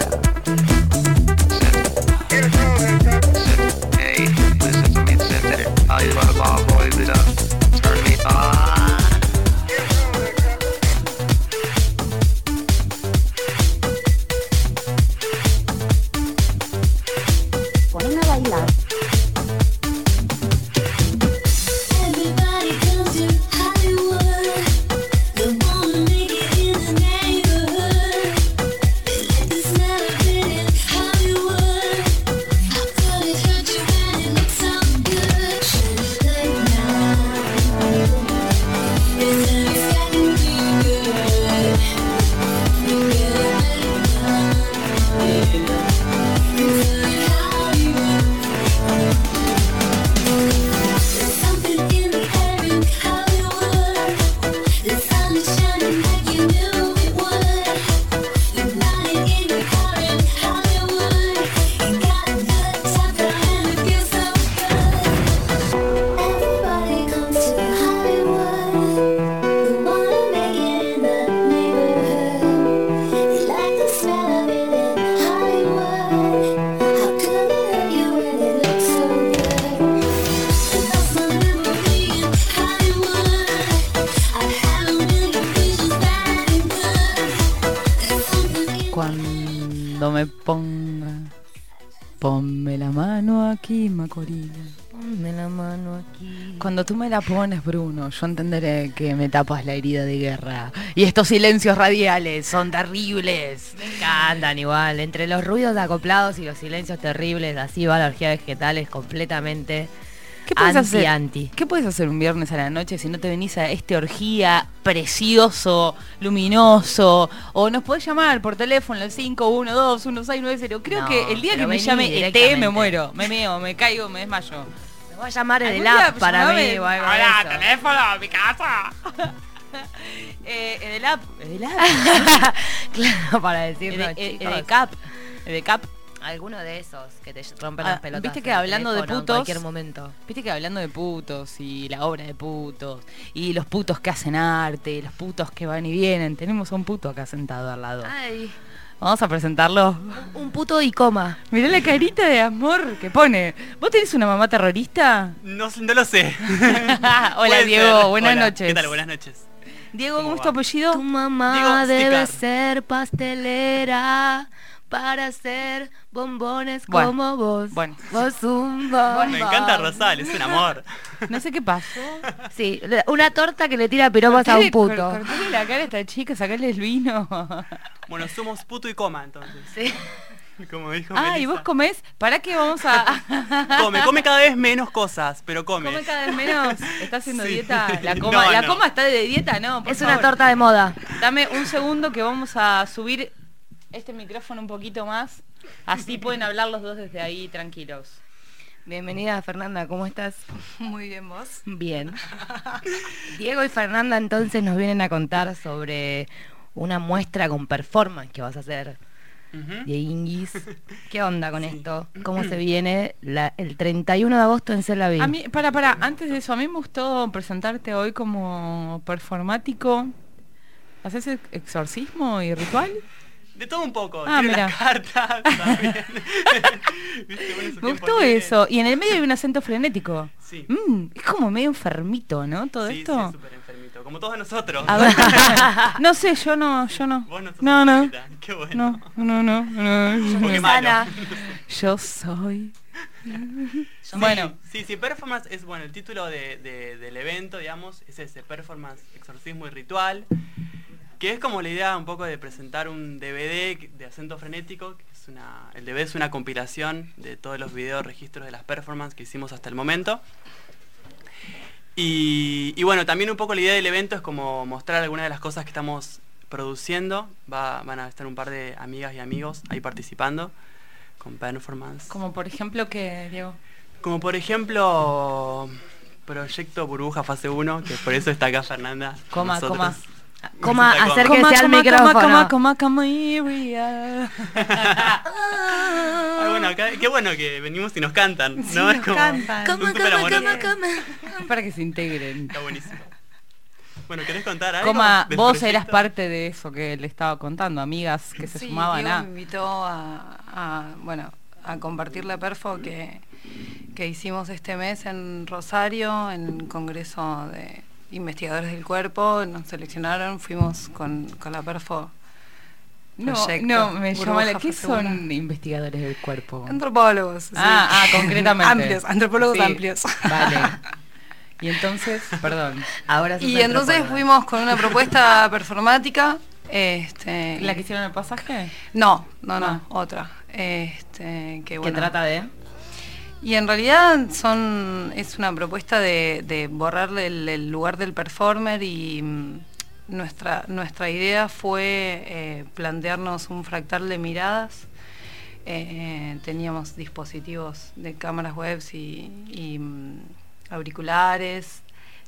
Hey, listen to me, sit. I love all boys it up. Turn me on. Ponen a bailar. Everybody comes to Hollywood. They wanna make it in the neighborhood. They like the smell of it in Hollywood. How could it hurt you when it looks so good? Should like now. Is every second too good? Forget it now. There's something in the air in Hollywood. The sun is shining like you knew it would. You're lying in your car in Hollywood. You got a good temper and it feels so good. Everybody comes to Hollywood. They wanna make it in the neighborhood. They like the smell of it in Hollywood. How could it hurt you when it looks so good? And that's my memory in Hollywood. I had a million visions bad and good. There's something in Cuando me ponga, ponme la mano aquí, Macorina. Ponme la mano aquí. Cuando tú me la pones, Bruno, yo entenderé que me tapas la herida de guerra. Y estos silencios radiales son terribles. Me encantan igual. Entre los ruidos acoplados y los silencios terribles, así va la orgía vegetal, es completamente ¿Qué puedes hacer? anti. ¿Qué puedes hacer un viernes a la noche si no te venís a este orgía precioso, luminoso? O nos podés llamar por teléfono al 512-1690. Creo No, que el día pero que me vení llame ET directamente. me muero, me meo, me caigo, me desmayo. Me voy a llamar ¿Algún el día app para llamame? mí. o algo de Hola, eso. teléfono, mi casa. Edelap. Claro, para decirlo, chicos. Edecap. Alguno de esos que te rompen Ah, las pelotas. viste que en el hablando de teléfono putos, en cualquier momento. Viste que hablando de putos y la obra de putos y los putos que hacen arte, los putos que van y vienen, tenemos a un puto acá sentado al lado. Ay. Vamos a presentarlo. Un puto y coma. Mirá la carita de amor que pone. ¿Vos tenés una mamá terrorista? No lo sé. Hola Puede Diego, ser. buenas Hola, noches. ¿Qué tal? Buenas noches. Diego, ¿Cómo ¿cómo es va? tu apellido? Tu mamá Diego debe Sticker. ser pastelera para hacer bombones Bueno, como vos. bueno. Vos un bombón. Me encanta Rosal, es un amor. No sé qué pasó. Sí, una torta que le tira piropas a un puto. Cortale la cara a esta chica, sacale el vino. Bueno, somos puto y coma entonces. Sí. Como dijo Ah, ¿y Melissa. vos comés? ¿Para qué vamos a...? Come cada vez menos cosas, pero come. ¿Come cada vez menos? ¿Está haciendo Sí. dieta? La No, coma, la no. coma está de dieta, ¿no? Por Es una favor. torta de moda. Dame un segundo que vamos a subir este micrófono un poquito más. Así pueden hablar los dos desde ahí tranquilos. Bienvenida Fernanda, ¿cómo estás? Muy bien, ¿vos? Bien. Diego y Fernanda entonces nos vienen a contar sobre una muestra con performance que vas a hacer de Inguis. ¿Qué onda con esto? ¿Cómo se viene el 31 de agosto en Celaví? A mí, antes de eso, a mí me gustó presentarte hoy como performático. ¿Haces exorcismo y ritual? De todo un poco. Ah, Tiro mira. las cartas también. ¿Viste? Bueno, su Me tiempo gustó libre. eso. Y en el medio hay un acento frenético. Sí. Es como medio enfermito, ¿no? Todo Sí, esto. sí, súper enfermito. Como todos nosotros. A ver. No sé, yo no. Vos no sos No. enfermita. Qué bueno. No. Porque malo. Yo soy. Sí, Bueno. Sí, performance es, bueno, el título del evento, digamos, es ese, performance, exorcismo y ritual, que es como la idea un poco de presentar un DVD de acento frenético, que es el DVD es una compilación de todos los videos registros de las performances que hicimos hasta el momento. Y bueno, también un poco la idea del evento es como mostrar algunas de las cosas que estamos produciendo. Van a estar un par de amigas y amigos ahí participando con performance. Como por ejemplo que, Diego. Como por ejemplo, Proyecto Burbuja Fase 1, que por eso está acá Fernanda. con Coma, nosotros. coma. Coma, Coma. acérquese al micrófono. Coma, Ah, bueno, qué bueno que venimos y nos cantan, Sí, ¿no? nos Es como cantan. un súper amoroso. Para que se integren. Está buenísimo. Bueno, ¿querés contar algo? Coma, del vos proyecto? eras parte de eso que le estaba contando, amigas que se Sí, sumaban Diego a... me invitó a compartir la perfo que hicimos este mes en Rosario, en el Congreso de Investigadores del Cuerpo. Nos seleccionaron, fuimos con la perfo. No, me llama la... ¿Qué Fase 1. son investigadores del cuerpo? Antropólogos. sí. Concretamente. Amplios, antropólogos Sí, amplios. Vale. Y entonces, perdón. Ahora sos Y entonces antropóloga. fuimos con una propuesta performática. ¿La que hicieron el pasaje? No, Ah. otra. Que ¿Qué bueno. trata de? Y en realidad es una propuesta de borrarle el lugar del performer y nuestra idea fue plantearnos un fractal de miradas. Teníamos dispositivos de cámaras web y auriculares.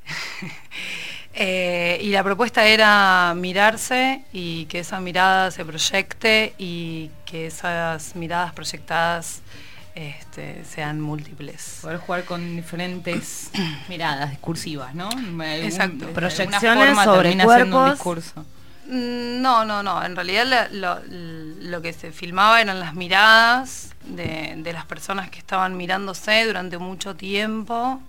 Y la propuesta era mirarse y que esa mirada se proyecte y que esas miradas proyectadas sean múltiples. Poder jugar con diferentes miradas discursivas, ¿no? Exacto. Proyecciones sobre cuerpos. Discurso. No. En realidad lo que se filmaba eran las miradas de las personas que estaban mirándose durante mucho tiempo.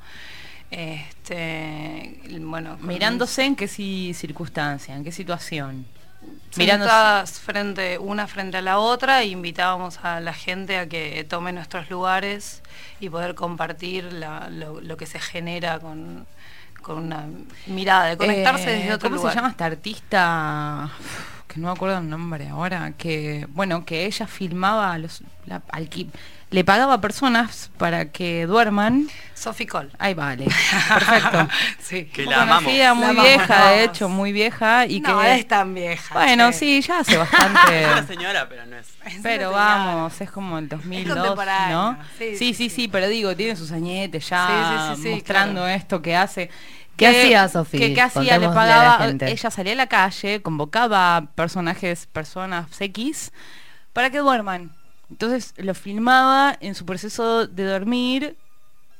Bueno, Mirándose en qué circunstancia, en qué situación. Sentadas una frente a la otra, e invitábamos a la gente a que tome nuestros lugares y poder compartir lo que se genera con una mirada, de conectarse desde otro ¿Cómo lugar. se llama esta artista? Que no me acuerdo el nombre ahora, que ella filmaba le pagaba a personas para que duerman. Sophie Cole. Ahí vale, perfecto. Sí. Que la amamos. Conocida, muy La vieja, amamos. de hecho, muy vieja. Y No, que es tan vieja. Bueno, che. sí, ya hace bastante. Es una señora, pero no es. Pero una señora. vamos, es como el 2002, contemporánea. ¿no? Sí, pero digo, tiene sus añetes ya Sí, mostrando claro. esto que hace. ¿Qué hacía, Sofía? ¿Qué hacía? Le Contémosle a la pagaba, gente. ella salía a la calle, convocaba a personas X para que duerman. Entonces lo filmaba en su proceso de dormir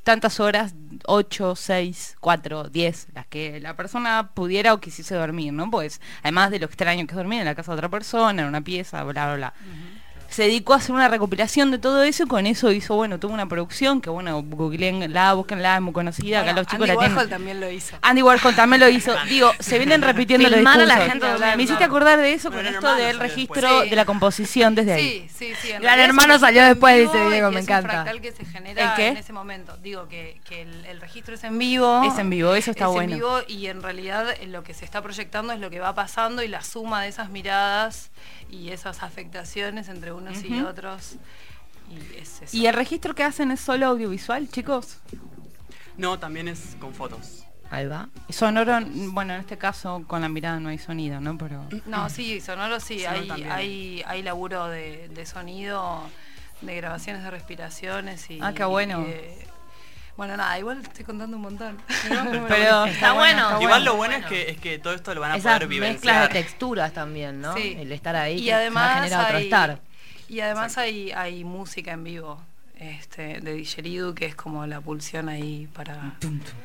tantas horas, 8, 6, 4, 10, las que la persona pudiera o quisiese dormir, ¿no? Pues además de lo extraño que es dormir en la casa de otra persona, en una pieza, bla, bla, bla. Se dedicó a hacer una recopilación de todo eso y con eso hizo, bueno, tuvo una producción que, bueno, googleenla, búsquenla, es muy conocida, acá los chicos Andy la tienen. Warhol también lo hizo. Andy Warhol también lo hizo. Digo, se vienen repitiendo los Filmar a discursos. la gente hablando. Me hiciste acordar de eso con Gran esto Hermano del salió registro después. de la composición desde ahí. Sí. En Gran realidad Hermano es un salió registro después, en dice vivo Diego, y me es encanta. un fractal que se genera ¿El qué? en ese momento. Digo que el registro es en vivo. Es en vivo, eso está es bueno. en vivo y en realidad lo que se está proyectando es lo que va pasando y la suma de esas miradas y esas afectaciones entre unos y Ujú. otros. Y es eso. ¿Y el registro que hacen es solo audiovisual, chicos? No, también es con fotos. Ahí va. Sonoro, bueno, en este caso con la mirada no hay sonido, ¿no? Pero No, sí, sonoro sí, Sonoro también. hay laburo de sonido, de grabaciones de respiraciones y... Ah, qué bueno. bueno, nada, igual estoy contando un montón. Pero Está bueno. está Igual lo bueno es que todo esto lo van a Esas poder mezclas de vivenciar. texturas también, ¿no? Sí. El estar ahí Y que además genera otro estar. Y además hay música en vivo de Didgeridoo, que es como la pulsión ahí para...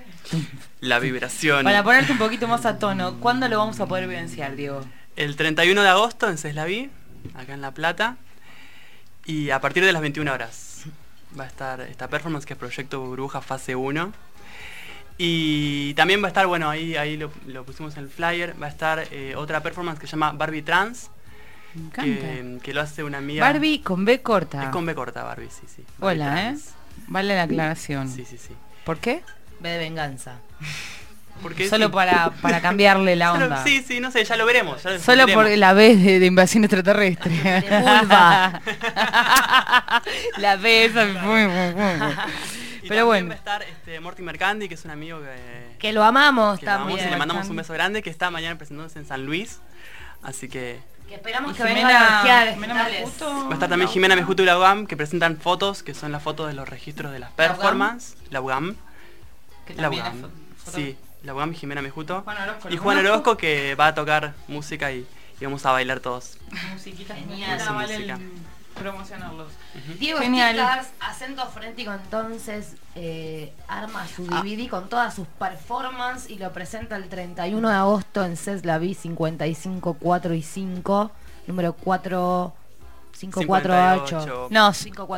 La vibración. para ponerte un poquito más a tono, ¿cuándo lo vamos a poder vivenciar, Diego? El 31 de agosto en Ceslaví, acá en La Plata. Y a partir de las 21 horas va a estar esta performance que es Proyecto Burbuja Fase 1. Y también va a estar, bueno, ahí lo pusimos en el flyer, va a estar otra performance que se llama Barbie Trans. Me encanta. Que lo hace una amiga. Barbie con B corta. Es con B corta, Barbie, sí. Barbie Hola, Trans. Vale la aclaración. Sí. ¿Por qué? B de venganza. Porque Solo sí. para cambiarle la Solo- onda. Sí, no sé, ya lo veremos. Ya lo Solo descubriremos. por la B de invasión extraterrestre. De vulva. La B esa. Y Pero también bueno. va a estar Mortimer Candy, que es un amigo Que lo amamos que lo amamos también. y le mandamos un beso grande, que está mañana presentándose en San Luis. Así que Que esperamos Y que venga Jimena- la energía de Jimena recitales. Mejuto. va a estar también Jimena Mejuto y la UAM, que presentan fotos, que son las fotos de los registros de las performances. La UAM. Que La también UAM. Sí, la UAM y Jimena Mejuto. Juan Orozco, Y ¿lo Juan conozco? Orozco, que va a tocar música y vamos a bailar todos. Musiquita Genial. genial, vale Música. promocionarlos. Diego Genial. Stickas, Acento Fréntico, entonces arma su DVD con todas sus performances y lo presenta el 31 de agosto en Ceslaví 55 4 y 5, número 4 548. No,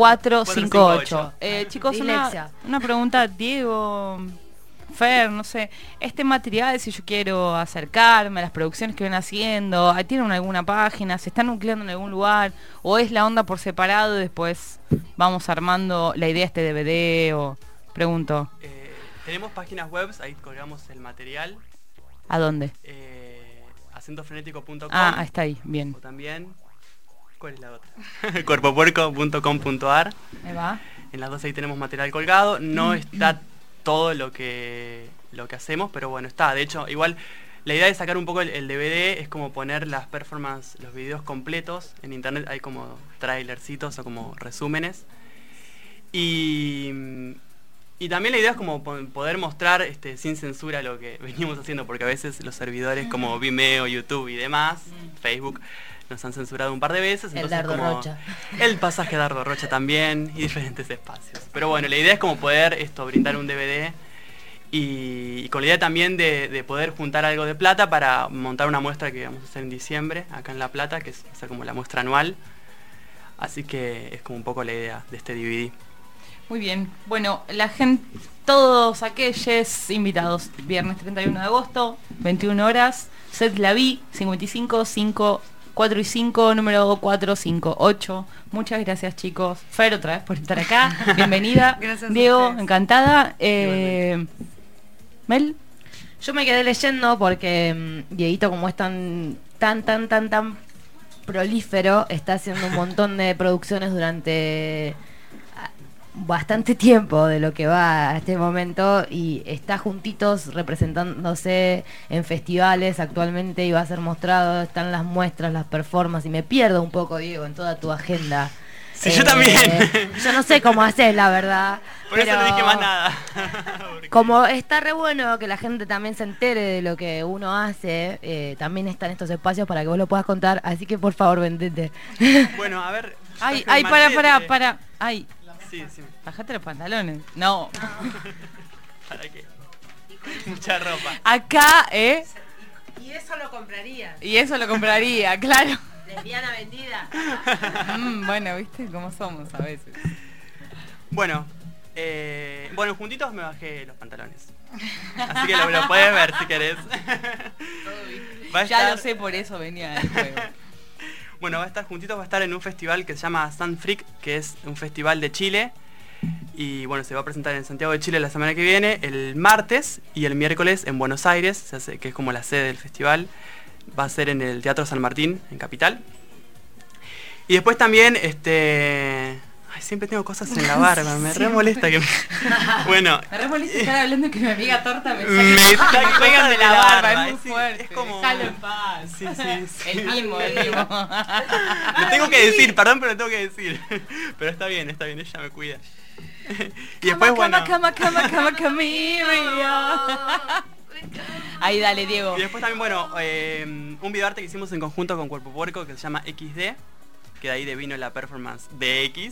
458. 458. Chicos, Dislexia. una pregunta, Diego, Fer, no sé, este material, si yo quiero acercarme a las producciones que ven haciendo, ¿tienen alguna página? ¿Se están nucleando en algún lugar? ¿O es la onda por separado y después vamos armando la idea de este DVD? O pregunto, Tenemos páginas web, ahí colgamos el material. ¿a dónde? Acentofrenético.com. Ah, está ahí, bien. O también, ¿cuál es la otra? Cuerpopuerco.com.ar. Ahí va. En las dos ahí tenemos material colgado. No está todo lo que hacemos, pero bueno, está. De hecho, igual la idea de sacar un poco el DVD es como poner las performances, los videos completos. En internet hay como trailercitos o como resúmenes. Y también la idea es como poder mostrar sin censura lo que venimos haciendo, porque a veces los servidores como Vimeo, YouTube y demás, Facebook, nos han censurado un par de veces. El entonces Dardo como Rocha. El pasaje Dardo Rocha también y diferentes espacios. Pero bueno, la idea es como poder brindar un DVD y con la idea también de poder juntar algo de plata para montar una muestra que vamos a hacer en diciembre acá en La Plata, que es va a ser como la muestra anual. Así que es como un poco la idea de este DVD. Muy bien. Bueno, la gente, todos aquellos invitados, viernes 31 de agosto, 21 horas, Ceslaví, 55 5 4 y 5, número 458. Muchas gracias, chicos. Fer, otra vez por estar acá. Bienvenida. Gracias a Diego, ustedes. encantada. Mel. Yo me quedé leyendo porque Dieguito, como es tan prolífero, está haciendo un montón de producciones durante bastante tiempo de lo que va a este momento y está juntitos representándose en festivales actualmente y va a ser mostrado, están las muestras, las performances y me pierdo un poco, Diego, en toda tu agenda. Sí, yo también. Yo no sé cómo haces, la verdad. Por eso no dije más nada. Como está re bueno que la gente también se entere de lo que uno hace, también están estos espacios para que vos lo puedas contar, así que por favor vendete. Bueno, a ver. Ay, traje el para. machete. Ay, Sí. Bajate los pantalones. No. ¿Para qué? Mucha ropa. Acá, Y eso lo compraría. Y eso lo compraría, claro. Lesbiana vendida. Bueno, viste cómo somos a veces. Bueno, juntitos me bajé los pantalones. Así que lo puedes ver si querés. Ya lo sé, por eso venía el juego. Bueno, va a estar en un festival que se llama Sun Freak, que es un festival de Chile. Y bueno, se va a presentar en Santiago de Chile la semana que viene, el martes, y el miércoles en Buenos Aires, que es como la sede del festival. Va a ser en el Teatro San Martín, en Capital. Y después también, Ay, siempre tengo cosas en la barba, me re molesta que... Bueno... Me re molesta estar hablando que mi amiga torta me saque cosas de la barba, es muy fuerte. Es como... Déjalo en paz. Sí. El mismo. Lo tengo que decir, perdón, pero lo tengo que decir. Pero está bien, ella me cuida. Y después, Ahí dale, Diego. Y después también, un videoarte que hicimos en conjunto con Cuerpo Puerco que se llama XD, que de ahí devino la performance de X.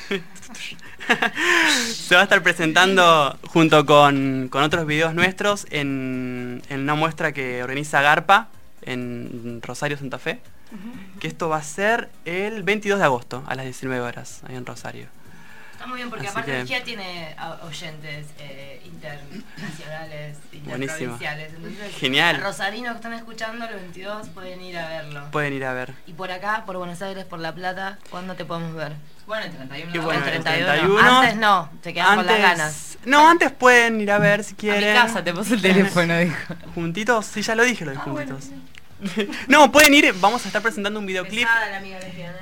Se va a estar presentando junto con otros videos nuestros en una muestra que organiza Garpa en Rosario, Santa Fe. Que esto va a ser el 22 de agosto a las 19 horas, ahí en Rosario. Está muy bien porque Así aparte que... Energía tiene oyentes internacionales, interprovinciales. Entonces, genial. Los rosarinos que están escuchando el 22 pueden ir a verlo. Pueden ir a ver. Y por acá, por Buenos Aires, por La Plata, ¿cuándo te podemos ver? Bueno, el 31. Y bueno, el 31. Antes no, se quedan con las ganas. No, antes pueden ir a ver si quieren. A mi casa te paso el teléfono, dijo. ¿Juntitos? Sí, ya lo dije, lo de juntitos. Bueno. No, pueden ir, vamos a estar presentando un videoclip. Pesada la amiga lesbiana.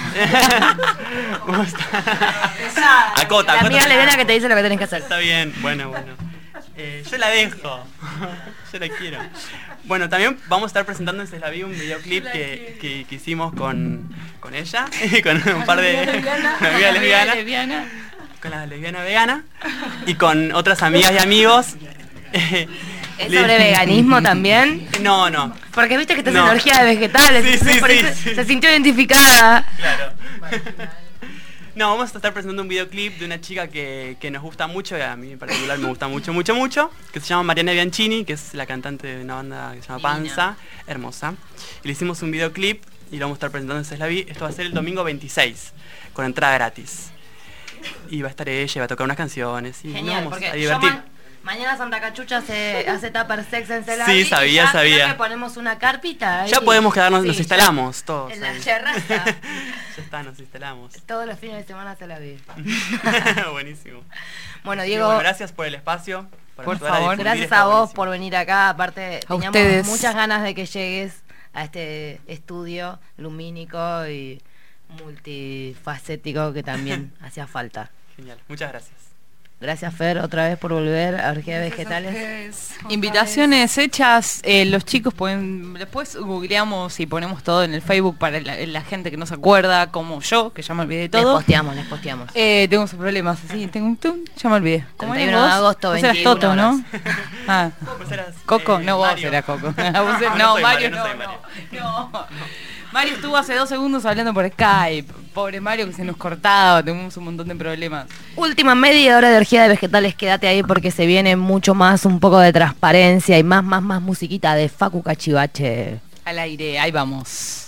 Pesada. Acota, la amiga lesbiana que te dice lo que tenés que hacer. Está bien, bueno. Yo la dejo. Yo la quiero. Bueno, también vamos a estar presentando en Cesla Vi un videoclip que hicimos con ella, con un par de amigas lesbianas, con la lesbiana vegana y con otras amigas y amigos. ¿Es sobre veganismo también? No. Porque viste que estás en energía de vegetales, sí. Se sintió identificada. Claro. No, vamos a estar presentando un videoclip de una chica que nos gusta mucho, y a mí en particular me gusta mucho, que se llama Mariana Bianchini, que es la cantante de una banda que se llama Panza, hermosa. Y le hicimos un videoclip y lo vamos a estar presentando en Cesla Vi. Esto va a ser el domingo 26, con entrada gratis. Y va a estar ella, y va a tocar unas canciones y genial, nos vamos porque a divertir. Mañana Santa Cachucha hace tupper sex en Cesla Sí, Vi. sabía. Creo que ponemos una carpita ahí. Ya podemos quedarnos, nos instalamos todos. En la ahí. terraza. Ya está, nos instalamos. Todos los fines de semana Cesla Vi. Buenísimo. Bueno, Diego. Bueno, gracias por el espacio. Por favor, gracias a vos por venir acá. Aparte, teníamos ustedes. muchas ganas de que llegues a este estudio lumínico y multifacético que también hacía falta. Genial, muchas gracias. Gracias, Fer, otra vez por volver a Orgía de Vegetales. Invitaciones hechas, los chicos pueden, después googleamos y ponemos todo en el Facebook para la gente que no se acuerda, como yo, que ya me olvidé de todo. Les posteamos. Tengo esos problemas, así, ya me olvidé. ¿Cómo 31 de agosto, vos 21 eras Toto, ¿no? Ah. Vos eras, Coco, no, vos Mario. eras Coco. No, Mario, no soy Mario. no. Mario estuvo hace 2 segundos hablando por Skype. Pobre Mario que se nos cortaba, tenemos un montón de problemas. Última media hora de Orgía de Vegetales, quédate ahí porque se viene mucho más, un poco de transparencia y más musiquita de Facu Cachivache. Al aire, ahí vamos.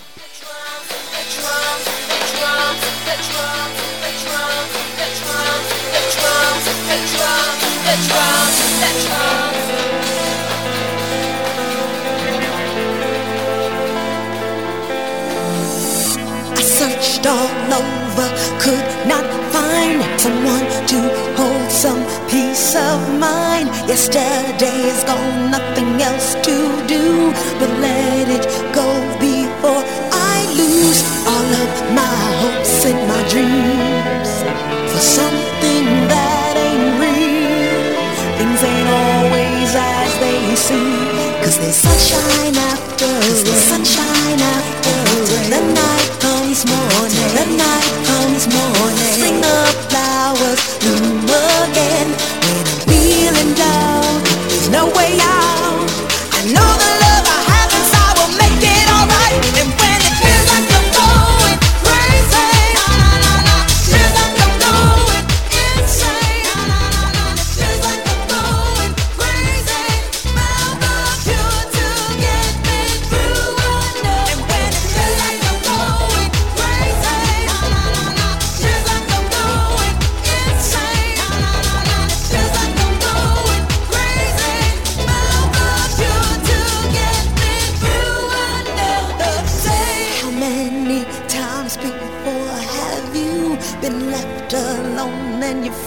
Searched all over, could not find someone to hold some peace of mind. Yesterday is gone, nothing else to do but let it go before I lose all of my hopes and my dreams for something that ain't real. Things ain't always as they seem, 'cause there's sunshine after the night comes morning, the night comes morning. Spring the flowers bloom again. When I'm feeling down, there's no way out. I know the love I have inside will make it alright. And when it feels like I'm going crazy, feels like I'm going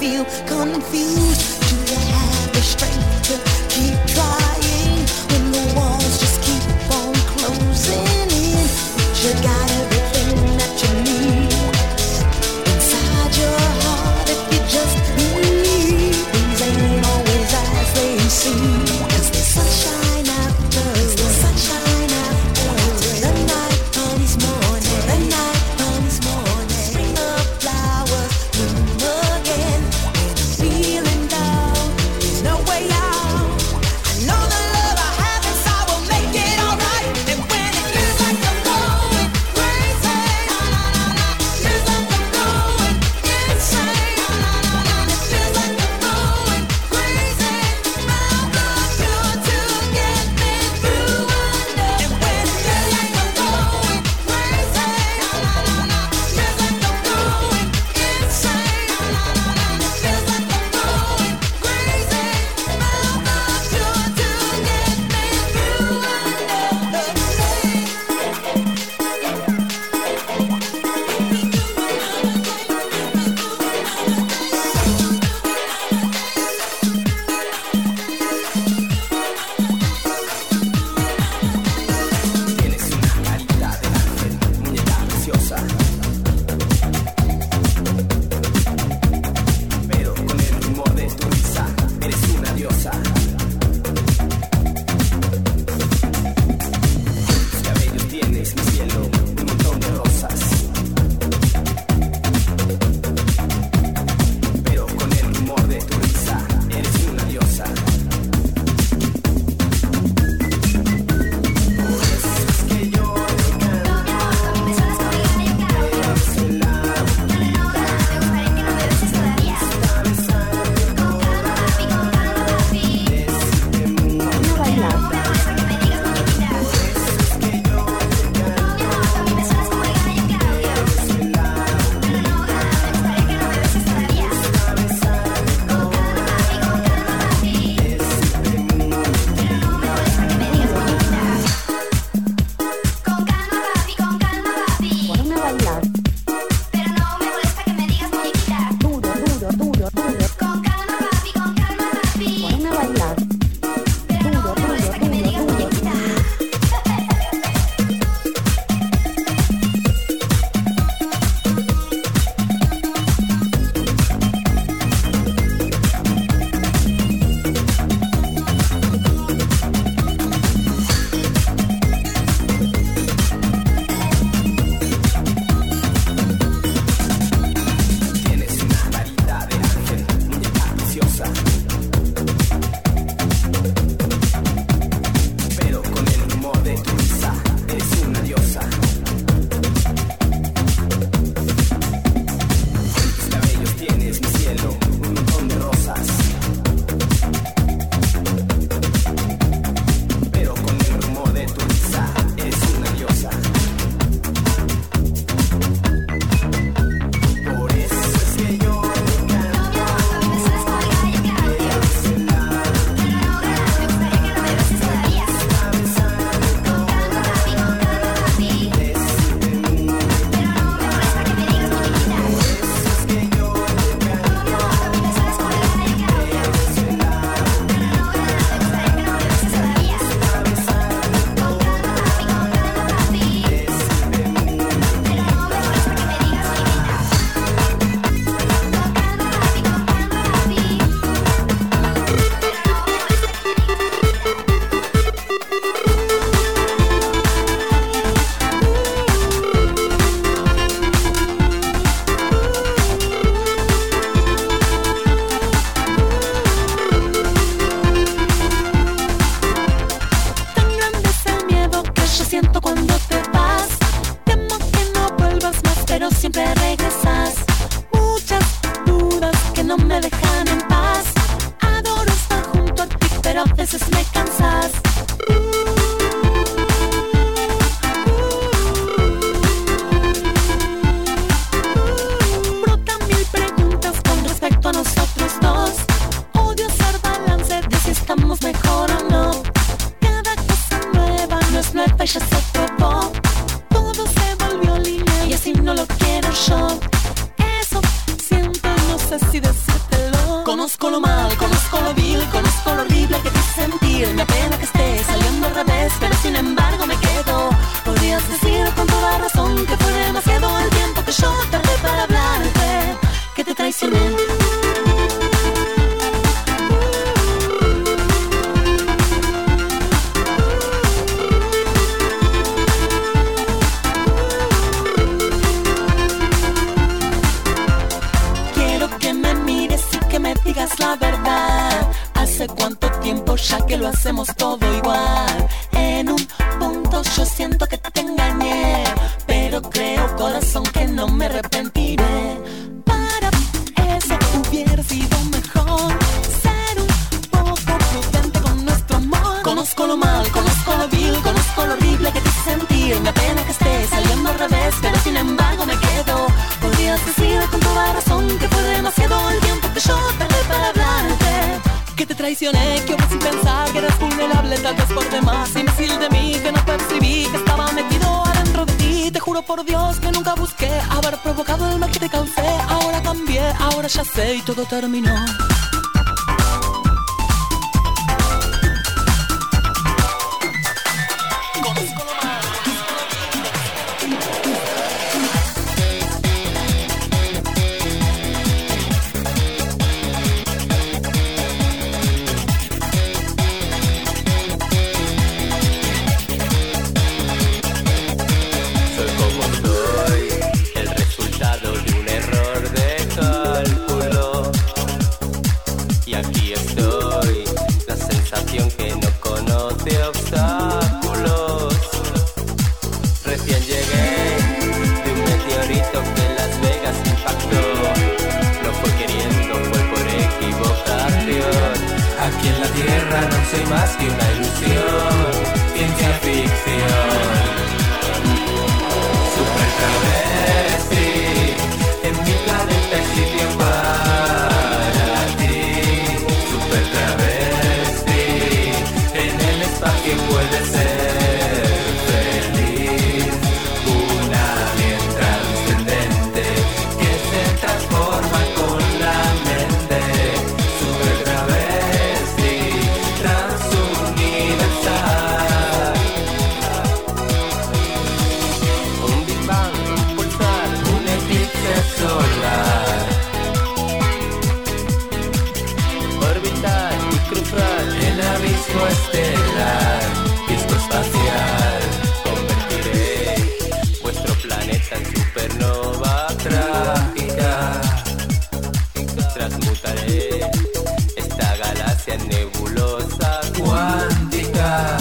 feel confused? Do you have the strength to keep trying when the walls just keep on closing in? You got everything that you need inside your heart if you just believe. Things ain't always as they seem. 'Cause there's sunshine after, the night comes morning, the night comes morning. Spring the flowers bloom again. When I'm feeling down, there's no way out. I know the love I have inside will make it alright. And when it feels like I'm going crazy, feels like I'm going insane. It feels like I'm going crazy. Found the cure to get me through under. And when it feels like I'm going crazy, feels like I'm going insane. It feels like I'm going crazy. Found the cure to get me through Tienes una carita de ángel, muñeca preciosa. Pero con el rumor de tu risa, eres una diosa. Tus cabellos tienes, mi cielo, un montón de rosas. Pero con el rumor de tu risa, eres una diosa. Por eso es que yo te canto. Eres el Tienes una carita de ángel, muñeca preciosa. Pero con el rumor de tu risa, eres una diosa. Tus cabellos tienes, mi cielo, un montón de rosas. Pero con el rumor de tu risa, eres una diosa. Por eso es que yo te canto. Eres el Tan grande es el miedo que yo siento cuando te vas. Temo que no vuelvas más, pero siempre regresas. Muchas dudas que no me dejan en paz. Adoro estar junto a ti, pero a veces me cansas. Brotan mil preguntas con respecto a nosotros dos. Odio hacer balance de si estamos mejor o no. Cada cosa nueva no es nueva y ya se probó. Todo se volvió lineal y así no lo quiero yo. Eso siento, no sé si decírtelo. Conozco lo mal, conozco lo vil, conozco lo horrible que te hice sentir. Me apena que esté saliendo al revés, pero sin embargo me quedo. Podrías decir con toda razón que fue demasiado el tiempo que yo tardé para hablarte, que te traicioné. Me digas la verdad, ¿hace cuánto tiempo ya que lo hacemos todo igual? En un punto yo siento que te engañé, pero creo corazón que no me arrepentiré. Para eso hubiera sido mejor ser un poco prudente con nuestro amor. Conozco lo mal, conozco lo vil, conozco lo horrible que te hice sentir. Me apena que esté saliendo al revés, pero sin embargo me quedo. Podrías decir con toda razón que fue demasiado el tiempo que yo tardé para hablarte, que te traicioné, que obra sin pensar que eres vulnerable, tal vez por demás, imbécil de mí, que no percibí que estaba metido adentro de ti. Te juro por Dios que nunca busqué haber provocado el mal que te causé. Ahora cambié, ahora ya sé y todo terminó. Aquí en la tierra no soy más que una ilusión, ciencia ficción. Super travesti, en mi planeta hay sitio para ti. Super travesti, en el espacio puedes ser feliz. Una bien trascendente que se transforma con la mente. Super travesti, transuniversal. Un Big Bang, un pulsar, un eclipse solar. Orbital y cruzar el abismo estelar, disco espacial. Convertiré vuestro planeta en supernova trágica. Transmutaré esta galaxia en nebulosa cuántica.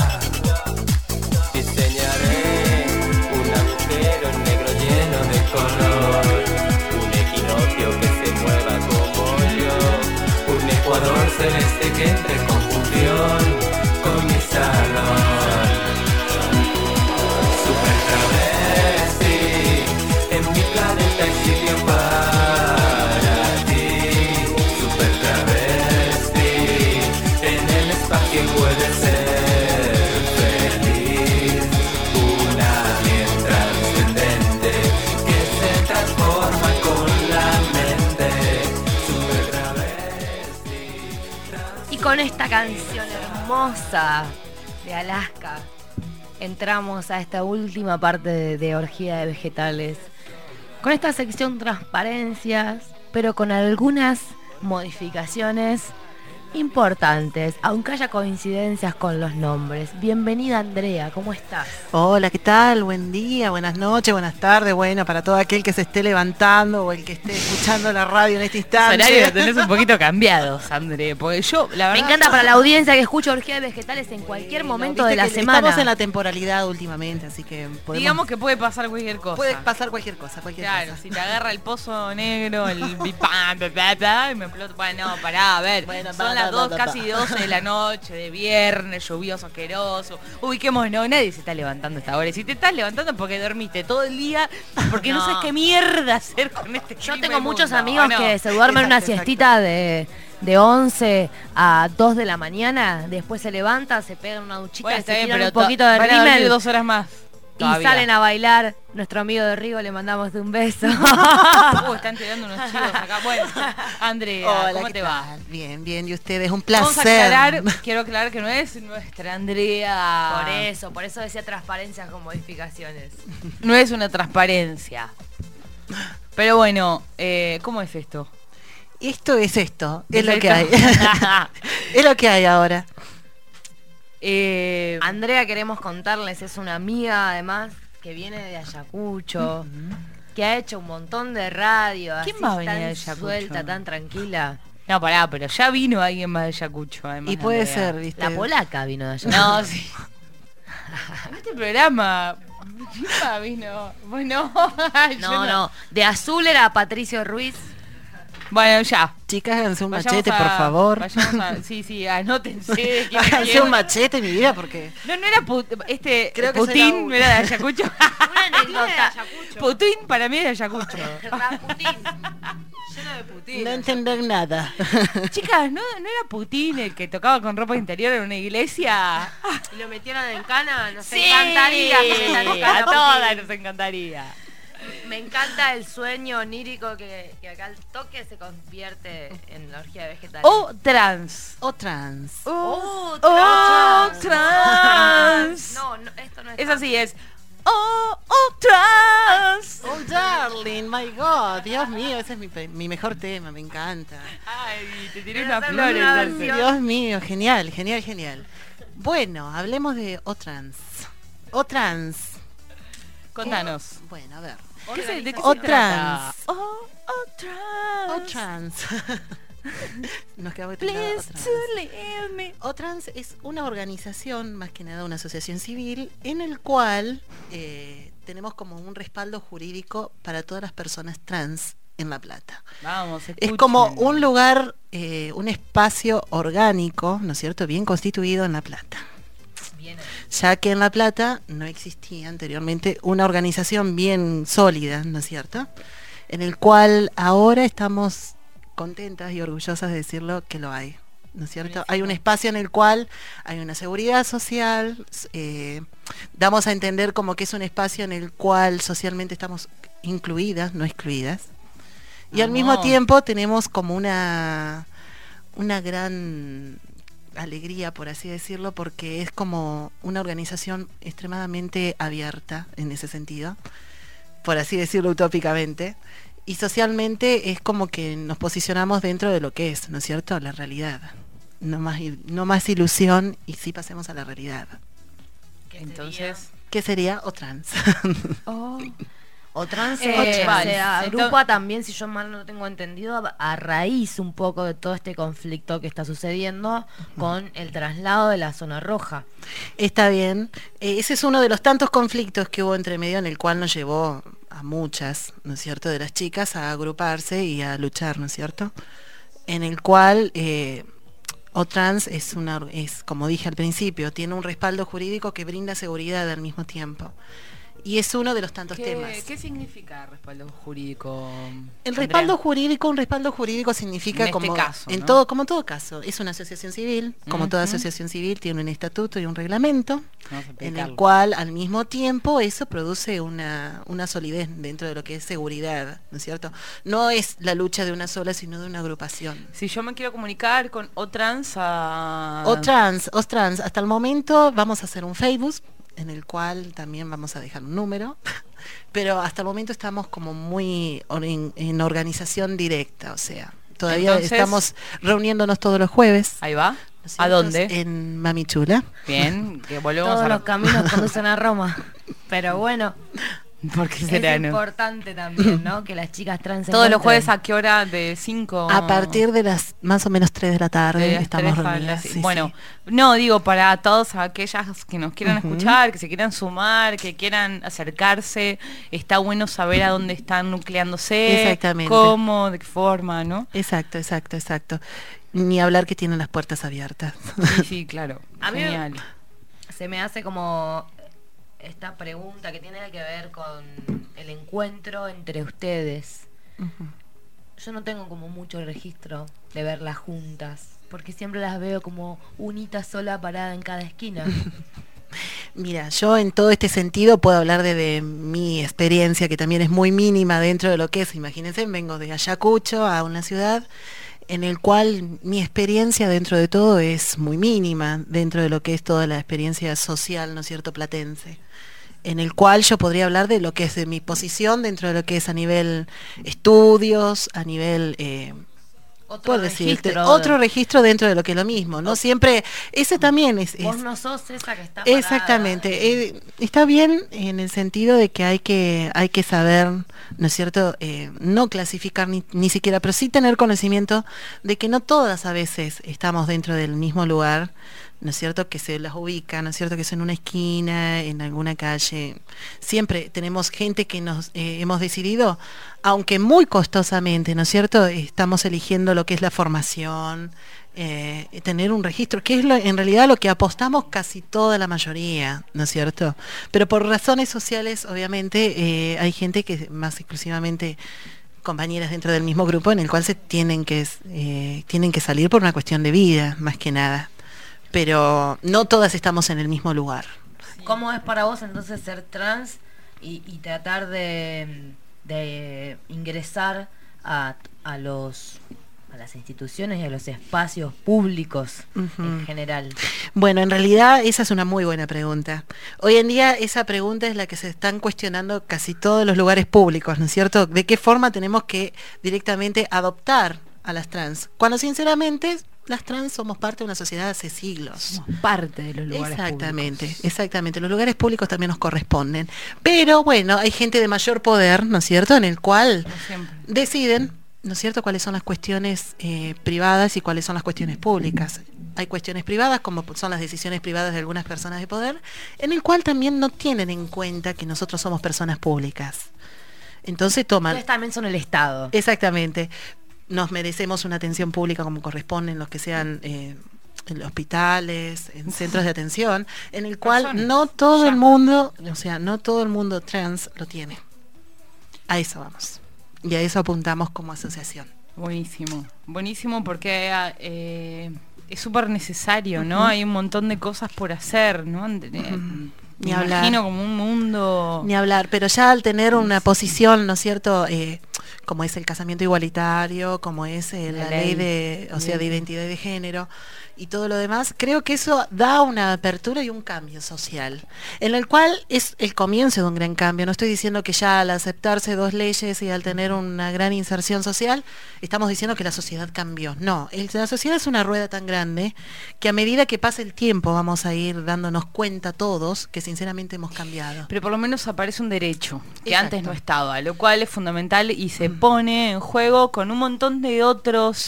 Diseñaré un agujero negro lleno de color, un equinoccio que se mueva como yo, un ecuador celeste que entre en conjunción con mi salón. Super travesti, en mi planeta hay sitio para ti. Super travesti, en el espacio puedes ser feliz. Una bien trascendente que se transforma con la mente. Super travesti. Y con esta canción hermosa de Alaska entramos a esta última parte de Orgía de Vegetales. Con esta sección transparencias, pero con algunas modificaciones importantes, aunque haya coincidencias con los nombres. Bienvenida Andrea, ¿cómo estás? Hola, ¿qué tal? Buen día, buenas noches, buenas tardes. Bueno, para todo aquel que se esté levantando o el que esté escuchando la radio en este instante. Los horarios lo tenés un poquito cambiados, André, porque yo, la verdad... Me encanta para la audiencia que escucha Orgía de Vegetales en cualquier momento viste de la que semana. Estamos en la temporalidad últimamente, así que podemos... Digamos que puede pasar cualquier cosa. Puede pasar cualquier cosa, Claro, si te agarra el pozo negro, el bipam, y me explota. Bueno, no, pará, a ver. Bueno, son las casi 12 de la noche, de viernes, lluvioso, asqueroso. Ubiquémonos, no, nadie se está levantando a esta hora. Y si te estás levantando es porque dormiste todo el día, porque no sabes qué mierda hacer con este Yo clima tengo muchos inmundo, amigos ¿o no? que se duermen una siestita de 11 a 2 de la mañana, después se levantan, se pegan una duchita, Bueno, está se bien, tiran pero un poquito de van a dormir rímel. 2 horas más. Todavía. salen a bailar. Nuestro amigo de Rigo, le mandamos un beso. Están tirando unos chivos acá. Bueno, Andrea, Hola, ¿cómo ¿qué te va? tal? Bien, bien, y ustedes, un Vamos a placer. quiero aclarar que no es nuestra Andrea. Por eso decía transparencia con modificaciones. No es una transparencia. Pero bueno, ¿cómo es esto? Esto es esto, es ¿Es lo que hay. esto? Es lo que hay ahora. Andrea, queremos contarles, es una amiga además que viene de Ayacucho, que ha hecho un montón de radio. ¿Quién así va a venir tan de Ayacucho? suelta, tan tranquila. No, pará, pero ya vino alguien más de Ayacucho, además. Y de puede Andrea. ser, ¿viste? La polaca vino de Ayacucho. No, sí. Este programa. ¿Quién más vino? Bueno, yo No. De azul era Patricio Ruiz. Bueno, ya. Chicas, háganse un Vayamos machete, a- por favor. vayamos a- sí, anótense. ¿quién es Háganse quién? un machete, mi vida, porque... No era Creo que Putin, será no era de Ayacucho. Una anécdota. Putin para mí es de Ayacucho. Lleno de Putin. No entender nada. Chicas, ¿no era Putin el que tocaba con ropa interior en una iglesia? Y lo metieron en cana, nos Sí, encantaría que metan en cana a todas Putin. nos encantaría. Me encanta el sueño onírico que acá al toque se convierte en la orgía vegetal. O trans. O trans. Oh, trans. No, esto no es Es así, es. Oh, trans. Oh, darling, my God. Dios mío, ese es mi mejor tema, me encanta. Ay, te tiré Voy a una hacer flor una entonces. versión. Dios mío, genial, genial, genial. Bueno, hablemos de O trans. O trans. Contanos. Bueno, a ver. ¿De qué O se trata? trans. Oh, trans. O trans. Nos quedamos Please O trans. to leave me. O trans es una organización, más que nada una asociación civil, en el cual tenemos como un respaldo jurídico para todas las personas trans en La Plata. Vamos, Es como un lugar, un espacio orgánico, ¿no es cierto?, bien constituido en La Plata. Ya que en La Plata no existía anteriormente una organización bien sólida, ¿no es cierto?, en el cual ahora estamos contentas y orgullosas de decirlo que lo hay, ¿no es cierto? Hay un espacio en el cual hay una seguridad social, damos a entender como que es un espacio en el cual socialmente estamos incluidas, no excluidas, y al mismo tiempo tenemos como una gran alegría, por así decirlo, porque es como una organización extremadamente abierta en ese sentido, por así decirlo utópicamente, y socialmente es como que nos posicionamos dentro de lo que es, ¿no es cierto?, la realidad. No más ilusión, y sí pasemos a la realidad. Entonces, ¿qué sería O trans? O trans trans. se agrupa también, si yo mal no tengo entendido, a raíz un poco de todo este conflicto que está sucediendo con el traslado de la zona roja. Está bien. Ese es uno de los tantos conflictos que hubo entre medio, en el cual nos llevó a muchas, ¿no es cierto?, de las chicas a agruparse y a luchar, ¿no es cierto?, en el cual O trans es, como dije al principio, tiene un respaldo jurídico que brinda seguridad al mismo tiempo. Y es uno de los tantos temas. ¿Qué significa respaldo jurídico? Un respaldo jurídico significa En como este caso, en ¿no? todo, como todo caso, es una asociación civil, como toda asociación civil tiene un estatuto y un reglamento, Vamos a en explicarlo. el cual al mismo tiempo eso produce una solidez dentro de lo que es seguridad, ¿no es cierto? No es la lucha de una sola, sino de una agrupación. Si yo me quiero comunicar con O trans O trans, hasta el momento vamos a hacer un Facebook, en el cual también vamos a dejar un número, pero hasta el momento estamos como muy en organización directa, o sea, todavía Entonces, estamos reuniéndonos todos los jueves. Ahí va. ¿no es ¿A cierto? dónde? En Mami Chula. Bien, que volvemos Todos a los caminos conducen a Roma. Pero bueno, ¿Por qué es será, no? importante también, ¿no? Que las chicas trans se Todos los encuentren. jueves, ¿a qué hora? ¿De 5? A partir de las más o menos 3 de la tarde estamos reunidas. Sí, bueno, sí. no, digo, para todos aquellas que nos quieran Ujú. escuchar, que se quieran sumar, que quieran acercarse, está bueno saber a dónde están nucleándose, Exactamente. cómo, de qué forma, ¿no? Exacto. Ni hablar que tienen las puertas abiertas. Sí, claro. A mí Genial. se me hace como esta pregunta que tiene que ver con el encuentro entre ustedes. Ujú. Yo no tengo como mucho registro de verlas juntas, porque siempre las veo como unita sola parada en cada esquina. Mira, yo en todo este sentido puedo hablar de mi experiencia, que también es muy mínima dentro de lo que es. Imagínense, vengo de Ayacucho a una ciudad en el cual mi experiencia dentro de todo es muy mínima, dentro de lo que es toda la experiencia social, ¿no es cierto?, platense, en el cual yo podría hablar de lo que es de mi posición dentro de lo que es a nivel estudios, a nivel... Otro registro. Otro registro dentro de lo que es lo mismo, ¿no? Siempre, ese también es... Vos no sos esa que está parada. Exactamente. Está bien en el sentido de que hay que saber, ¿no es cierto?, no clasificar ni siquiera, pero sí tener conocimiento de que no todas a veces estamos dentro del mismo lugar, ¿no es cierto?, que se las ubica, ¿no es cierto?, que es en una esquina, en alguna calle. Siempre tenemos gente que nos hemos decidido, aunque muy costosamente, ¿no es cierto?, estamos eligiendo lo que es la formación, tener un registro, que es en realidad lo que apostamos casi toda la mayoría, ¿no es cierto? Pero por razones sociales, obviamente, hay gente que más exclusivamente compañeras dentro del mismo grupo en el cual se tienen que salir por una cuestión de vida, más que nada. Pero no todas estamos en el mismo lugar. ¿Cómo es para vos entonces ser trans y tratar de ingresar a las instituciones y a los espacios públicos en general? Bueno, en realidad esa es una muy buena pregunta. Hoy en día esa pregunta es la que se están cuestionando casi todos los lugares públicos, ¿no es cierto? ¿De qué forma tenemos que directamente adoptar a las trans? Cuando sinceramente... las trans somos parte de una sociedad hace siglos. Somos parte de los lugares públicos. Exactamente. Los lugares públicos también nos corresponden. Pero bueno, hay gente de mayor poder, ¿no es cierto?, en el cual deciden, ¿no es cierto?, cuáles son las cuestiones privadas y cuáles son las cuestiones públicas. Hay cuestiones privadas, como son las decisiones privadas de algunas personas de poder, en el cual también no tienen en cuenta que nosotros somos personas públicas. Entonces toman... Ustedes también son el Estado. Exactamente. Nos merecemos una atención pública como corresponde en los que sean en hospitales, en centros de atención, en el cual no todo el mundo, o sea, no todo el mundo trans lo tiene. A eso vamos. Y a eso apuntamos como asociación. Buenísimo, buenísimo porque es súper necesario, ¿no? Hay un montón de cosas por hacer, ¿no? Ni Me hablar. imagino como un mundo... Ni hablar, pero ya al tener una posición, ¿no es cierto?, como es el casamiento igualitario, como es la ley de, o sea, de identidad de género y todo lo demás, creo que eso da una apertura y un cambio social, en el cual es el comienzo de un gran cambio. No estoy diciendo que ya al aceptarse 2 leyes y al tener una gran inserción social, estamos diciendo que la sociedad cambió. No, la sociedad es una rueda tan grande que a medida que pase el tiempo vamos a ir dándonos cuenta todos que sinceramente hemos cambiado. Pero por lo menos aparece un derecho que Exacto. antes no estaba, lo cual es fundamental y se pone en juego con un montón de otros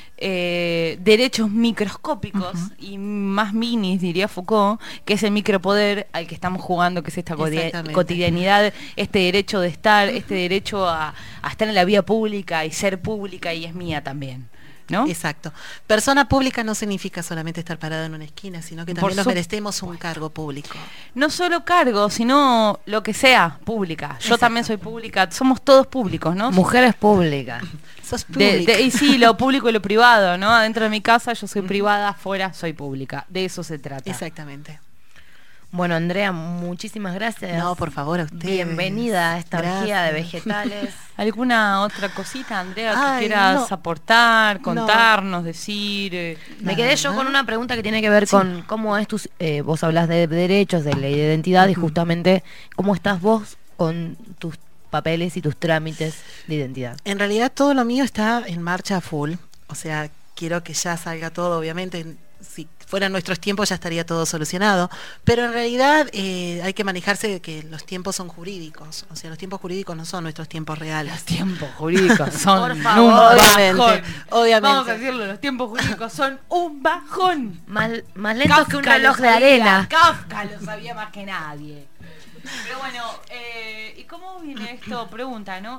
derechos microscópicos y más minis, diría Foucault, que es el micropoder al que estamos jugando, que es esta cotidianidad, este derecho de estar, este derecho a estar en la vía pública y ser pública y es mía también, ¿no? Exacto. Persona pública no significa solamente estar parado en una esquina, sino que también nos merecemos un cargo público. No solo cargo, sino lo que sea pública. Yo también soy pública, somos todos públicos, ¿no? Mujeres públicas. Sos pública. Y sí, lo público y lo privado, ¿no? Adentro de mi casa yo soy privada, afuera soy pública. De eso se trata. Exactamente. Bueno, Andrea, muchísimas gracias. No, por favor, a ustedes. Bienvenida a esta orgía de vegetales. ¿Alguna otra cosita, Andrea, que Ay, quieras no. aportar, contarnos, decir? Me quedé yo con una pregunta que tiene que ver con cómo es tus... vos hablas de derechos, de ley de identidad y justamente cómo estás vos con tus papeles y tus trámites de identidad. En realidad todo lo mío está en marcha full. O sea, quiero que ya salga todo, obviamente. Si fueran nuestros tiempos ya estaría todo solucionado, pero en realidad hay que manejarse de que los tiempos son jurídicos, o sea, los tiempos jurídicos no son nuestros tiempos reales. Los tiempos jurídicos son Por favor, un bajón. Obviamente. Vamos a decirlo, los tiempos jurídicos son un bajón. Más lentos que un reloj de arena. Kafka lo sabía más que nadie. Pero bueno, ¿y cómo viene esto? Pregunta, ¿no?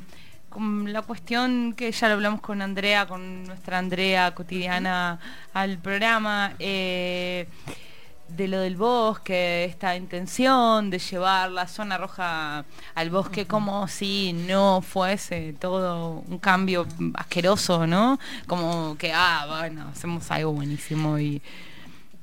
Con la cuestión que ya lo hablamos con Andrea, con nuestra Andrea cotidiana al programa, de lo del bosque, esta intención de llevar la zona roja al bosque como si no fuese todo un cambio asqueroso, ¿no? Como que, bueno, hacemos algo buenísimo y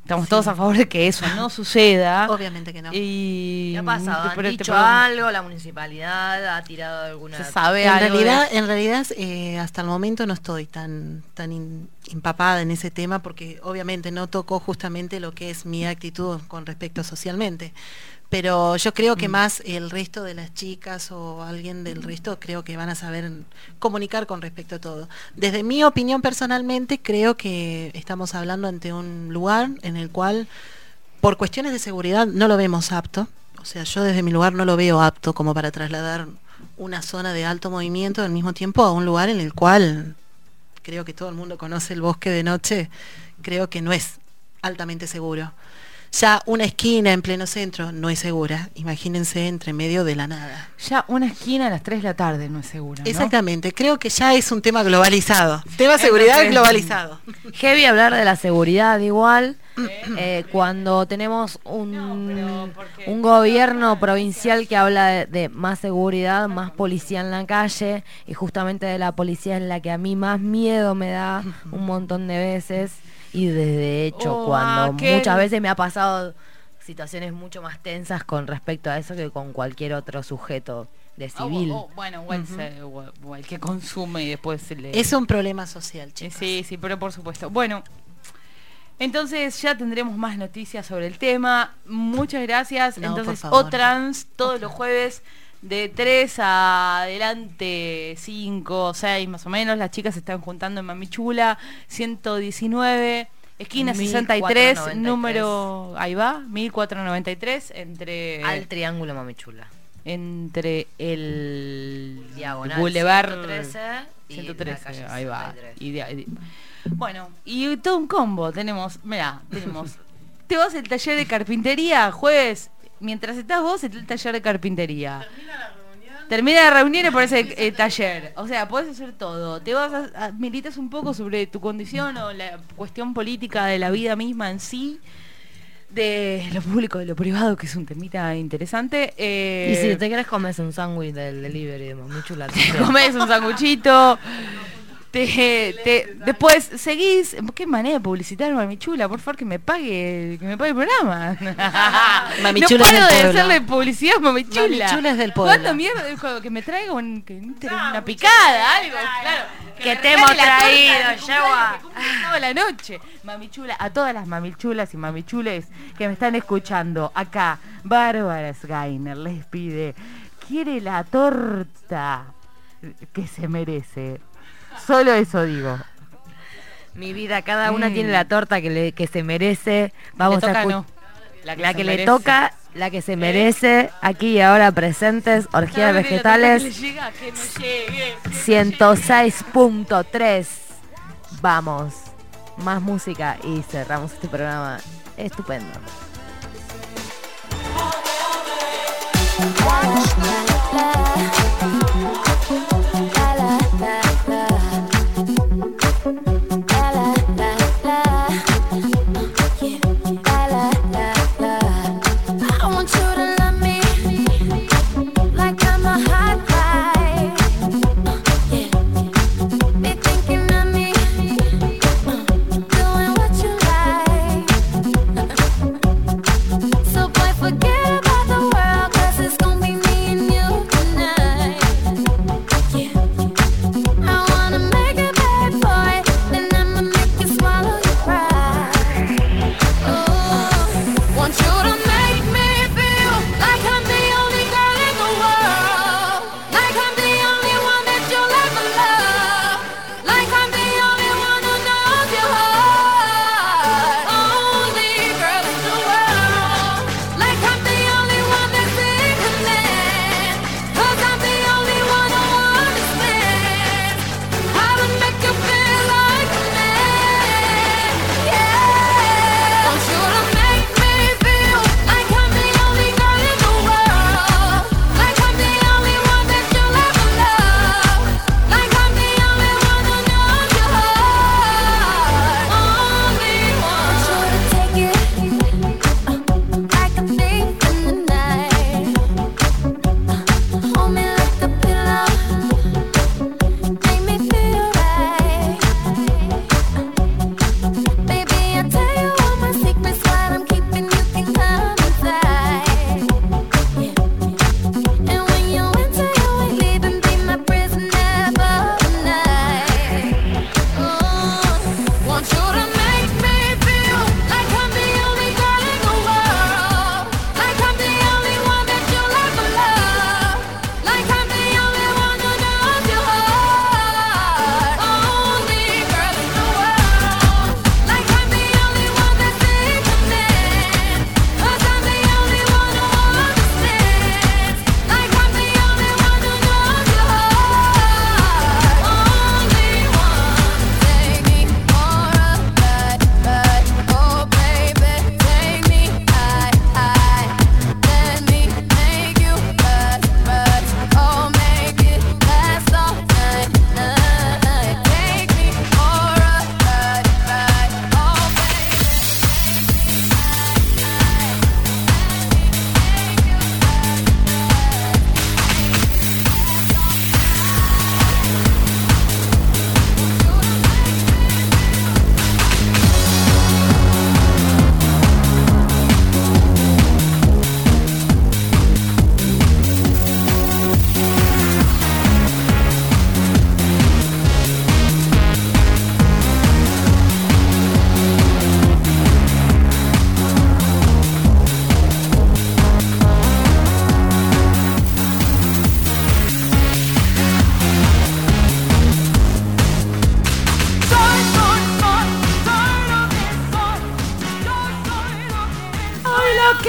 Estamos todos a favor de que eso no suceda. Obviamente que no. Y ¿Qué ha pasado? ¿Han pero te dicho pregunto, algo? ¿La municipalidad ha tirado alguna...? ¿se sabe En algo de realidad, eso? hasta el momento no estoy tan empapada en ese tema porque obviamente no tocó justamente lo que es mi actitud con respecto socialmente. Pero yo creo que más el resto de las chicas o alguien del resto creo que van a saber comunicar con respecto a todo. Desde mi opinión personalmente creo que estamos hablando ante un lugar en el cual por cuestiones de seguridad no lo vemos apto. O sea, yo desde mi lugar no lo veo apto como para trasladar una zona de alto movimiento al mismo tiempo a un lugar en el cual creo que todo el mundo conoce el bosque de noche, creo que no es altamente seguro. Ya una esquina en pleno centro no es segura, imagínense entre medio de la nada. Ya una esquina a las 3 de la tarde no es segura, ¿no? Exactamente, creo que ya es un tema globalizado, tema seguridad Entonces, globalizado. Heavy hablar de la seguridad igual, cuando tenemos un gobierno provincial que habla de más seguridad, más policía en la calle, y justamente de la policía es la que a mí más miedo me da un montón de veces. Y de hecho, cuando muchas veces me ha pasado situaciones mucho más tensas con respecto a eso que con cualquier otro sujeto de civil. Bueno, o el que consume y después se le... Es un problema social, chicos. Sí, pero por supuesto. Bueno, entonces ya tendremos más noticias sobre el tema. Muchas gracias. No, entonces, por favor. O-Trans, todos los jueves de 3 a adelante, 5, 6 más o menos. Las chicas se están juntando en Mamichula 119, esquina 63, 1493. número, ahí va, 1493, entre... Al Triángulo Mamichula. Entre el Diagonal Boulevard 113 y 113, la calle ahí va. 63. Bueno, y todo un combo tenemos, te vas al taller de carpintería, jueves, mientras estás vos, está el taller de carpintería. Termina la reunión y aparece el taller. O sea, podés hacer todo. Te vas militas un poco sobre tu condición o la cuestión política de la vida misma en sí, de lo público, de lo privado, que es un temita interesante. Y si te querés comer un sándwich del delivery de Mamichula, te comes un sanguchito. Después seguís. Qué manera de publicitar Mamichula, por favor, que me pague el programa. Mamichula no paro es del de pueblo. hacerle publicidad a Mamichula. Mamichula es del pueblo. ¿Cuándo mierda? Que me traiga una picada, algo, claro. Que te hemos traído, lleva toda la noche. Mamichula, a todas las mamichulas y mamichules que me están escuchando acá, Bárbara Sgainer les pide, quiere la torta que se merece. Solo eso digo. Mi vida, cada una tiene la torta que se merece. Vamos Le toca, a no. La que le toca, la que se merece. Aquí y ahora presentes, orgías vegetales. 106.3. Vamos. Más música y cerramos este programa estupendo.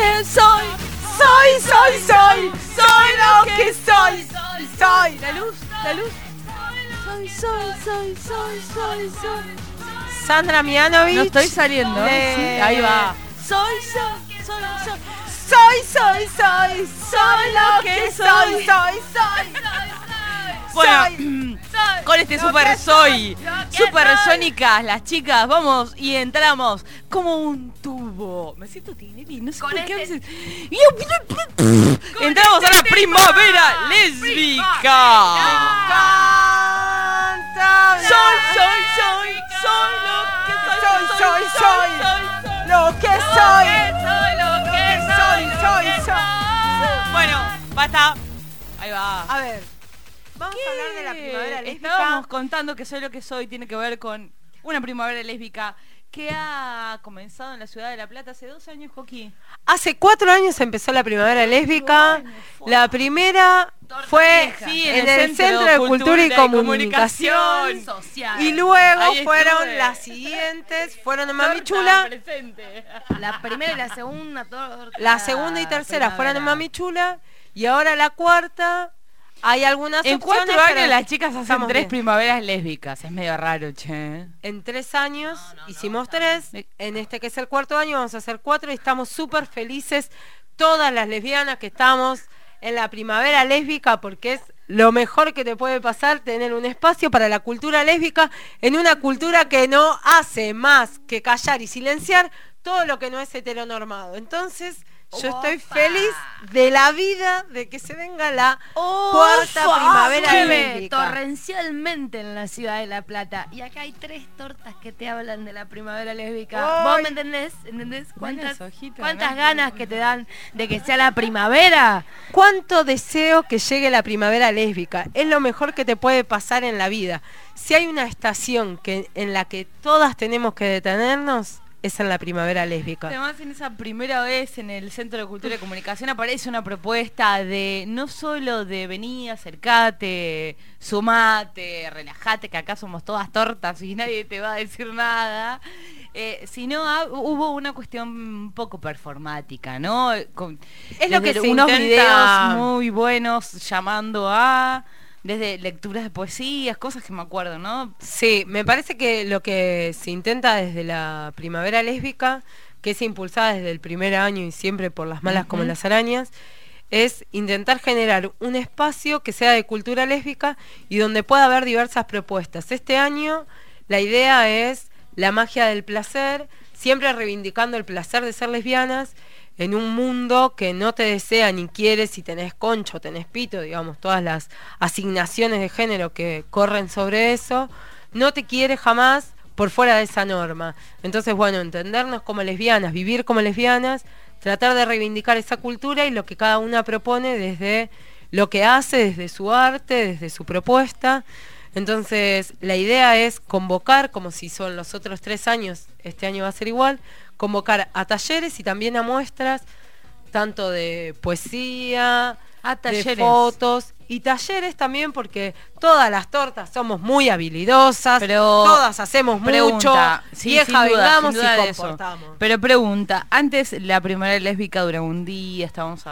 que soy. Soy lo que soy. Soy. La luz. Soy. Sandra Mianovich. No estoy saliendo. de- Sí, ahí va. Soy lo que soy. Bueno, con este super soy, super sónicas, las chicas, vamos y entramos como un tubo. Me siento Tinelli, no sé por qué a veces. Entramos a la primavera lésbica. Soy lo que soy. Bueno, basta. Ahí va. A ver, vamos a hablar de la primavera lésbica. Estábamos contando que Soy lo que soy tiene que ver con una primavera lésbica que ha comenzado en la ciudad de La Plata hace 2 años, Joaquín. Hace 4 años empezó la primavera lésbica. La primera fue Sí, en el Centro de Cultura y Comunicación Social. Y luego Ahí fueron estuve. las siguientes, fueron en Mami Chula. La primera y la segunda torta. La segunda y tercera fueron en Mami Chula. Y ahora la cuarta. Hay algunas En opciones, 4 pero años las chicas hacen estamos 3 bien. primaveras lésbicas. Es medio raro, che. En 3 años hicimos 3. En este que es el 4º año vamos a hacer 4 y estamos súper felices todas las lesbianas que estamos en la primavera lésbica porque es lo mejor que te puede pasar tener un espacio para la cultura lésbica en una cultura que no hace más que callar y silenciar todo lo que no es heteronormado. Entonces yo estoy feliz de la vida de que se venga la cuarta primavera Llueve lésbica. torrencialmente en la ciudad de La Plata. Y acá hay 3 tortas que te hablan de la primavera lésbica. Ay. ¿Vos me entendés? ¿Cuántas ¿no? ganas que te dan de que sea la primavera? ¿Cuánto deseo que llegue la primavera lésbica? Es lo mejor que te puede pasar en la vida. Si hay una estación en la que todas tenemos que detenernos, es en la primavera lésbica. Además, en esa primera vez en el Centro de Cultura y Comunicación aparece una propuesta de no solo de vení, acercate, sumate, relajate, que acá somos todas tortas y nadie te va a decir nada, sino hubo una cuestión un poco performática, ¿no? Es lo que desde se unos intenta- videos muy buenos llamando a... Desde lecturas de poesías, cosas que me acuerdo, ¿no? Sí, me parece que lo que se intenta desde la primavera lésbica, que es impulsada desde el primer año y siempre por las malas como las arañas, es intentar generar un espacio que sea de cultura lésbica y donde pueda haber diversas propuestas. Este año la idea es la magia del placer, siempre reivindicando el placer de ser lesbianas, en un mundo que no te desea ni quiere si tenés concho, tenés pito, digamos, todas las asignaciones de género que corren sobre eso, no te quiere jamás por fuera de esa norma. Entonces, bueno, entendernos como lesbianas, vivir como lesbianas, tratar de reivindicar esa cultura y lo que cada una propone desde lo que hace, desde su arte, desde su propuesta. Entonces, la idea es convocar, como si son los otros 3 años, este año va a ser igual, convocar a talleres y también a muestras, tanto de poesía, de talleres. fotos y talleres también, porque todas las tortas somos muy habilidosas, Pero todas hacemos mucho, sí, vieja, sin duda, vengamos sin duda y de eso. comportamos. Pero pregunta, antes la primavera lésbica duraba un día,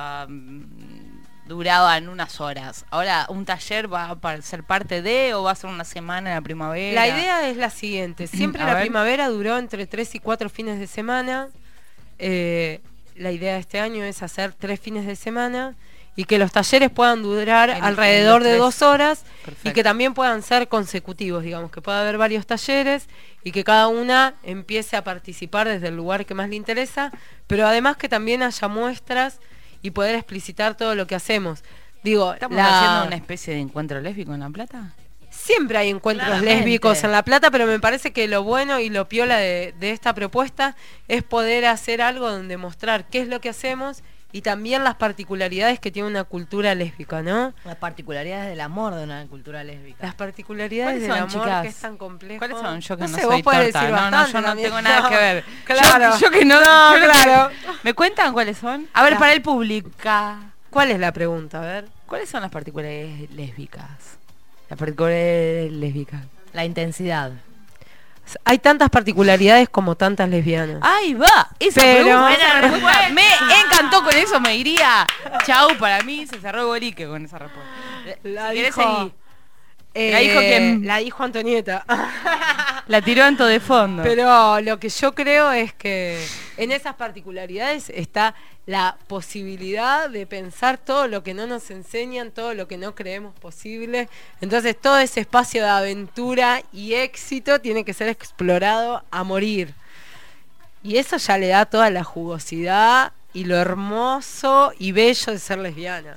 duraba en unas horas. Ahora, ¿un taller va a ser parte de o va a ser una semana en la primavera? La idea es la siguiente, siempre A la ver. primavera duró entre 3 y 4 fines de semana. La idea de este año es hacer 3 fines de semana y que los talleres puedan durar En alrededor los de 3. 2 horas y Perfecto. que también puedan ser consecutivos, digamos, que pueda haber varios talleres y que cada una empiece a participar desde el lugar que más le interesa, pero además que también haya muestras y poder explicitar todo lo que hacemos. Digo, ¿Estamos haciendo una especie de encuentro lésbico en La Plata? Siempre hay encuentros Claramente. lésbicos en La Plata, pero me parece que lo bueno y lo piola de esta propuesta es poder hacer algo donde mostrar qué es lo que hacemos y también las particularidades que tiene una cultura lésbica, ¿no? Las particularidades del amor de una cultura lésbica. Las particularidades ¿Cuáles del son, amor chicas? que es tan complejo. ¿Cuáles son? Yo que no, sé, soy vos podés torta. decir No, bastante yo no también. tengo nada que ver. Claro. Yo que no, No, yo lo que- claro. ¿Me cuentan cuáles son? A ver, La- para el público. ¿Cuál es la pregunta? A ver. ¿Cuáles son las particularidades lésbicas? Las particularidades lésbicas. La intensidad. Hay tantas particularidades como tantas lesbianas. Ahí va, esa buena respuesta. Me encantó, con eso me iría. Chau, para mí se cerró el bolique con esa respuesta. La Si querés, dijo, seguí. ¿La dijo quién? La dijo Antonieta. La tiró Anto de fondo. Pero lo que yo creo es que en esas particularidades está la posibilidad de pensar todo lo que no nos enseñan, todo lo que no creemos posible. Entonces todo ese espacio de aventura y éxito tiene que ser explorado a morir. Y eso ya le da toda la jugosidad y lo hermoso y bello de ser lesbiana.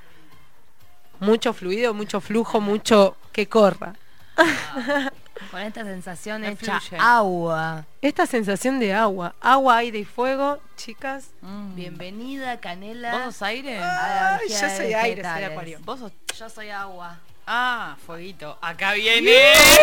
Mucho fluido, mucho flujo, mucho que corra. Con esta sensación hecha fluye. agua. Esta sensación de agua, aire y fuego, chicas. Bienvenida, Canela. ¿Vos sos aire? Ay, yo Energía soy de aire, vegetales. soy acuario. ¿Vos sos? Yo soy agua. Ah, fueguito. Acá viene.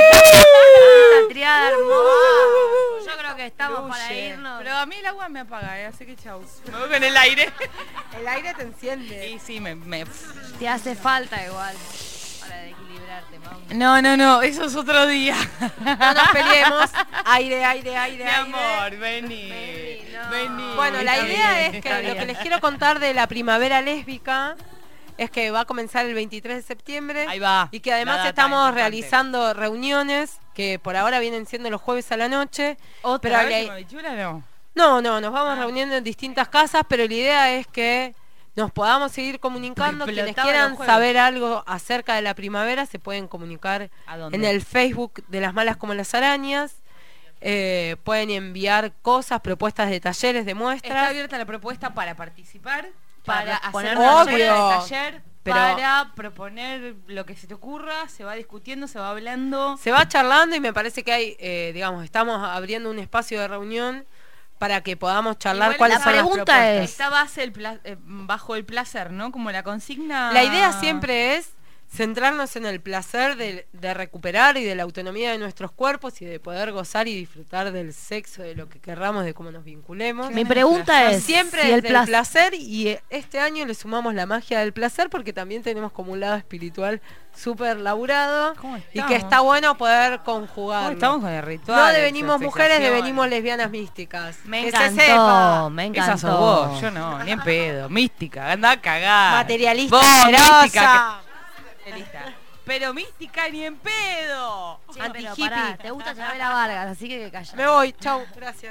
Esta triada hermosa. Yo creo que estamos para Fluye. irnos. Pero a mí el agua me apaga, así que chau. Me voy con el aire. El aire te enciende. Y sí, me... Te hace falta igual para equilibrarte, mamá. No, eso es otro día. No nos peleemos. Aire. Mi amor, vení. Vení. Bueno, la Está idea bien, es está que lo que bien. les quiero contar de la primavera lésbica es que va a comenzar el 23 de septiembre. Ahí va. Y que además La data estamos importante. realizando reuniones que por ahora vienen siendo los jueves a la noche. ¿Otra pero vez la- con Bichula, no? No, nos vamos reuniendo en distintas casas, pero la idea es que nos podamos seguir comunicando. Quienes Explotaba quieran los jueves. saber algo acerca de la primavera se pueden comunicar ¿A dónde? en el Facebook de Las Malas como las Arañas. Pueden enviar cosas, propuestas de talleres, de Está muestras. abierta la propuesta para participar, Para para hacer poner una obvio. propuesta de taller, Pero- para proponer lo que se te ocurra, se va discutiendo, se va hablando. Se va charlando y me parece que hay, estamos abriendo un espacio de reunión para que podamos charlar Igual cuáles la son las pregunta propuestas. Está base bajo el placer, ¿no? Como la consigna. La idea siempre es centrarnos en el placer de recuperar y de la autonomía de nuestros cuerpos y de poder gozar y disfrutar del sexo, de lo que querramos, de cómo nos vinculemos. Mi pregunta es Siempre si el desde el placer, y este año le sumamos la magia del placer porque también tenemos como un lado espiritual súper laburado y que está bueno poder conjugar. ¿Cómo estamos con el ritual? No devenimos mujeres, sexualización? devenimos lesbianas místicas. Me Que encantó, se sepa. me Esa encantó. sos vos, yo no, ni en pedo. Mística, anda a cagar. Materialista Vos, asquerosa. mística, materialista. Pero mística ni en pedo. Che, pero pará, te gusta Chabela Vargas, así que calla. Me voy, chau, gracias.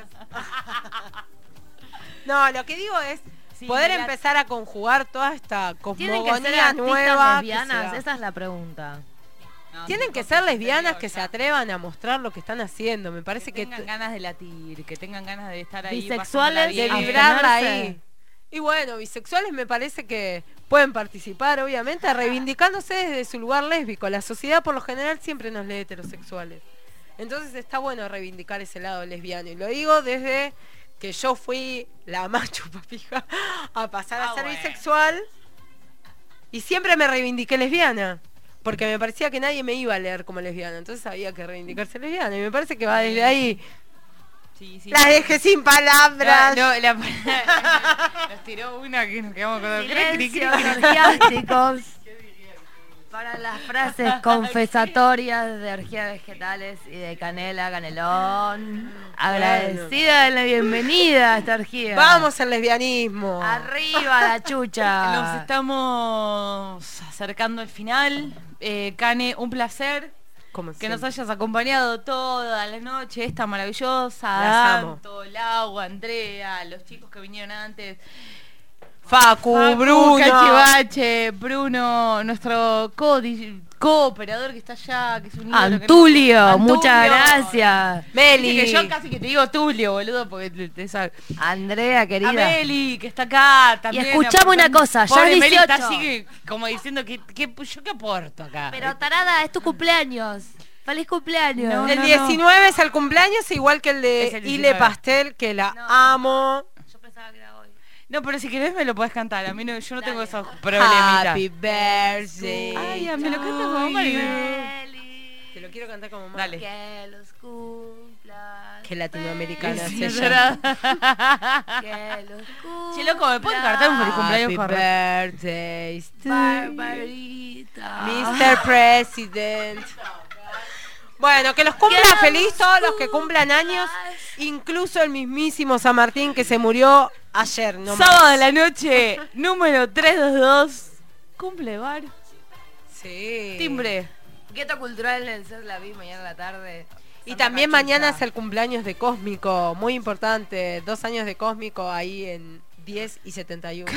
No, lo que digo es poder mira, empezar a conjugar toda esta ¿Tienen que ser cosmogonía artistas nueva. que lesbianas? se da. Esa es la pregunta. Tienen que ser lesbianas que se atrevan a mostrar lo que están haciendo. Me parece que tengan ganas de latir, que tengan ganas de estar ahí. Bisexuales, pasándola de bien. vibrarla abstenerse. ahí. Y bueno, bisexuales me parece que pueden participar, obviamente, reivindicándose desde su lugar lésbico. La sociedad por lo general siempre nos lee heterosexuales. Entonces está bueno reivindicar ese lado lesbiano. Y lo digo desde que yo fui la más chupapija a pasar a ser bueno. bisexual. Y siempre me reivindiqué lesbiana. Porque me parecía que nadie me iba a leer como lesbiana. Entonces había que reivindicarse lesbiana. Y me parece que va desde ahí. Sí, La dejé sin palabras. Nos tiró una que nos quedamos con el Silencios orgiásticos para las frases confesatorias de orgías vegetales y de canela, canelón. Agradecida de la bienvenida a esta orgía. Vamos al lesbianismo. Arriba la chucha. Nos estamos acercando al final. Cane, un placer que nos hayas acompañado toda la noche, esta maravillosa. Las amo. Danto, Lau, Andrea, los chicos que vinieron antes. Facu, Bruno. Cachivache, Bruno, nuestro cooperador que está allá, que es un ídolo, Antulio, muchas gracias. Meli. Que yo casi que te digo Tulio, boludo, porque Andrea, querida. A Meli, que está acá también. Y escuchame una cosa, ya Pobre el Meli 18. está así que, como diciendo que yo qué aporto acá. Pero tarada, es tu cumpleaños. ¡Feliz cumpleaños! No, El 19 es el cumpleaños, igual que el Es de el Ile 19. Pastel, que la amo. Yo pensaba que era hoy. No, pero si querés me lo podés cantar. A mí no, yo no tengo esos problemitas. Happy birthday. Ay, me lo cantas como Mari. Te lo quiero cantar como mamá. Dale. Que los cumplas. Qué latinoamericana Sí, se es llama. Que los cumplas. Che, loco, ¿me pueden cantar un feliz cumpleaños Happy con birthday to Barbarita. Mr. President. Bueno, que los cumpla feliz todos los que cumplan años, incluso el mismísimo San Martín que se murió ayer. No Sábado más. de la noche, número 322. Cumple bar. Sí. Timbre. Gueto cultural en el Ser La Vi, mañana a la tarde. Y Santa también Cachucha. mañana es el cumpleaños de Cósmico, muy importante. 2 años de Cósmico ahí en 10 y 71.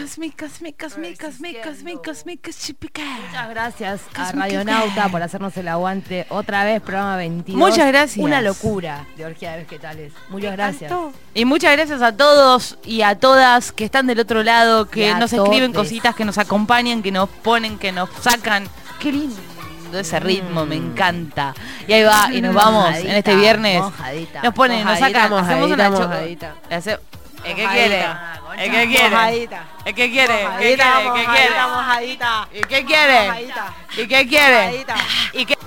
Muchas gracias a Radionauta por hacernos el aguante otra vez, programa 22. Muchas gracias. Una locura de orgía de vegetales. Muchas gracias. Y muchas gracias a todos y a todas que están del otro lado, Y que a nos escriben todes. cositas, que nos acompañan, que nos ponen, que nos sacan. Qué lindo ese ritmo, me encanta. Y ahí va, y nos vamos Mojadita, en este viernes. mojadita. Nos ponen, nos Mojadita, sacan, hacemos una mojadita. ¿El que quiere? ¿El que quiere? Mojadita. ¿El que quiere? Mojadita, ¿Qué quiere? ¿Qué mojadita, quiere? mojadita. ¿Y qué quiere? Mojadita. ¿Y qué quiere? Mojadita. ¿Y qué?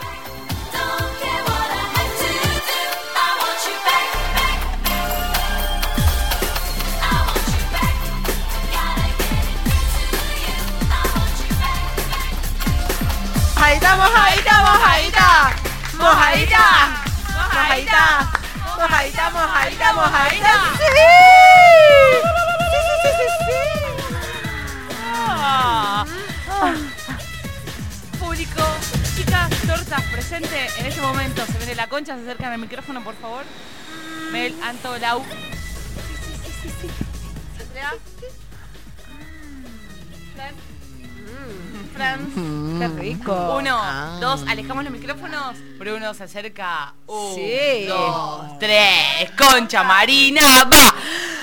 Mojadita, mojadita, mojadita. Mojadita. Mojadita. Mojadita, mojadita, mojadita. ¡Sí! Sí, sí, sí, Público, chicas, tortas, presente en este momento. Se viene la concha, se acercan al micrófono, por favor. Mel, Anto, Lau. Andrea. Fran. Qué rico. 1, 2, alejamos los micrófonos. Bruno se acerca. 1, Sí. 2, 3. Concha Marina, va.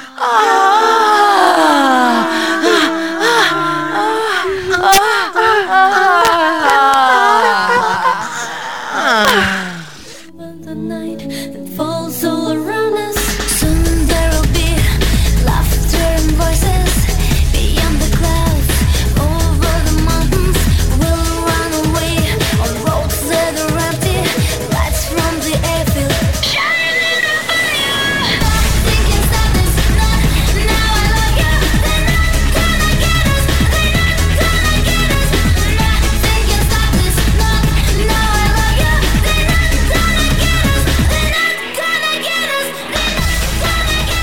The night that falls all around us. Soon there'll be laughter and voices beyond the clouds, over the mountains. We'll run away on roads that are empty, lights from the airfield shining in the fire. Nothing can stop us. Now I love you. They're not gonna get us. They're not gonna get us. Nothing can stop us. Now I love you. They're not gonna get us. They're not gonna get us. They're not gonna get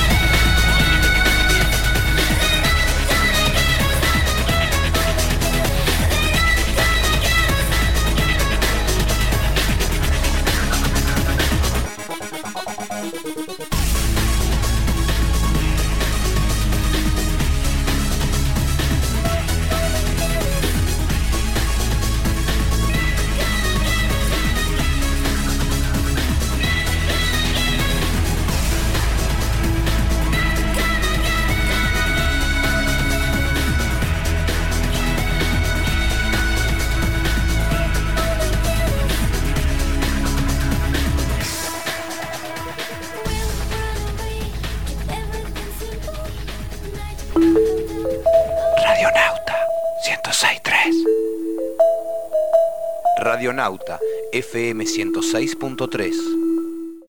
Radionauta 106.3. Radionauta FM 106.3.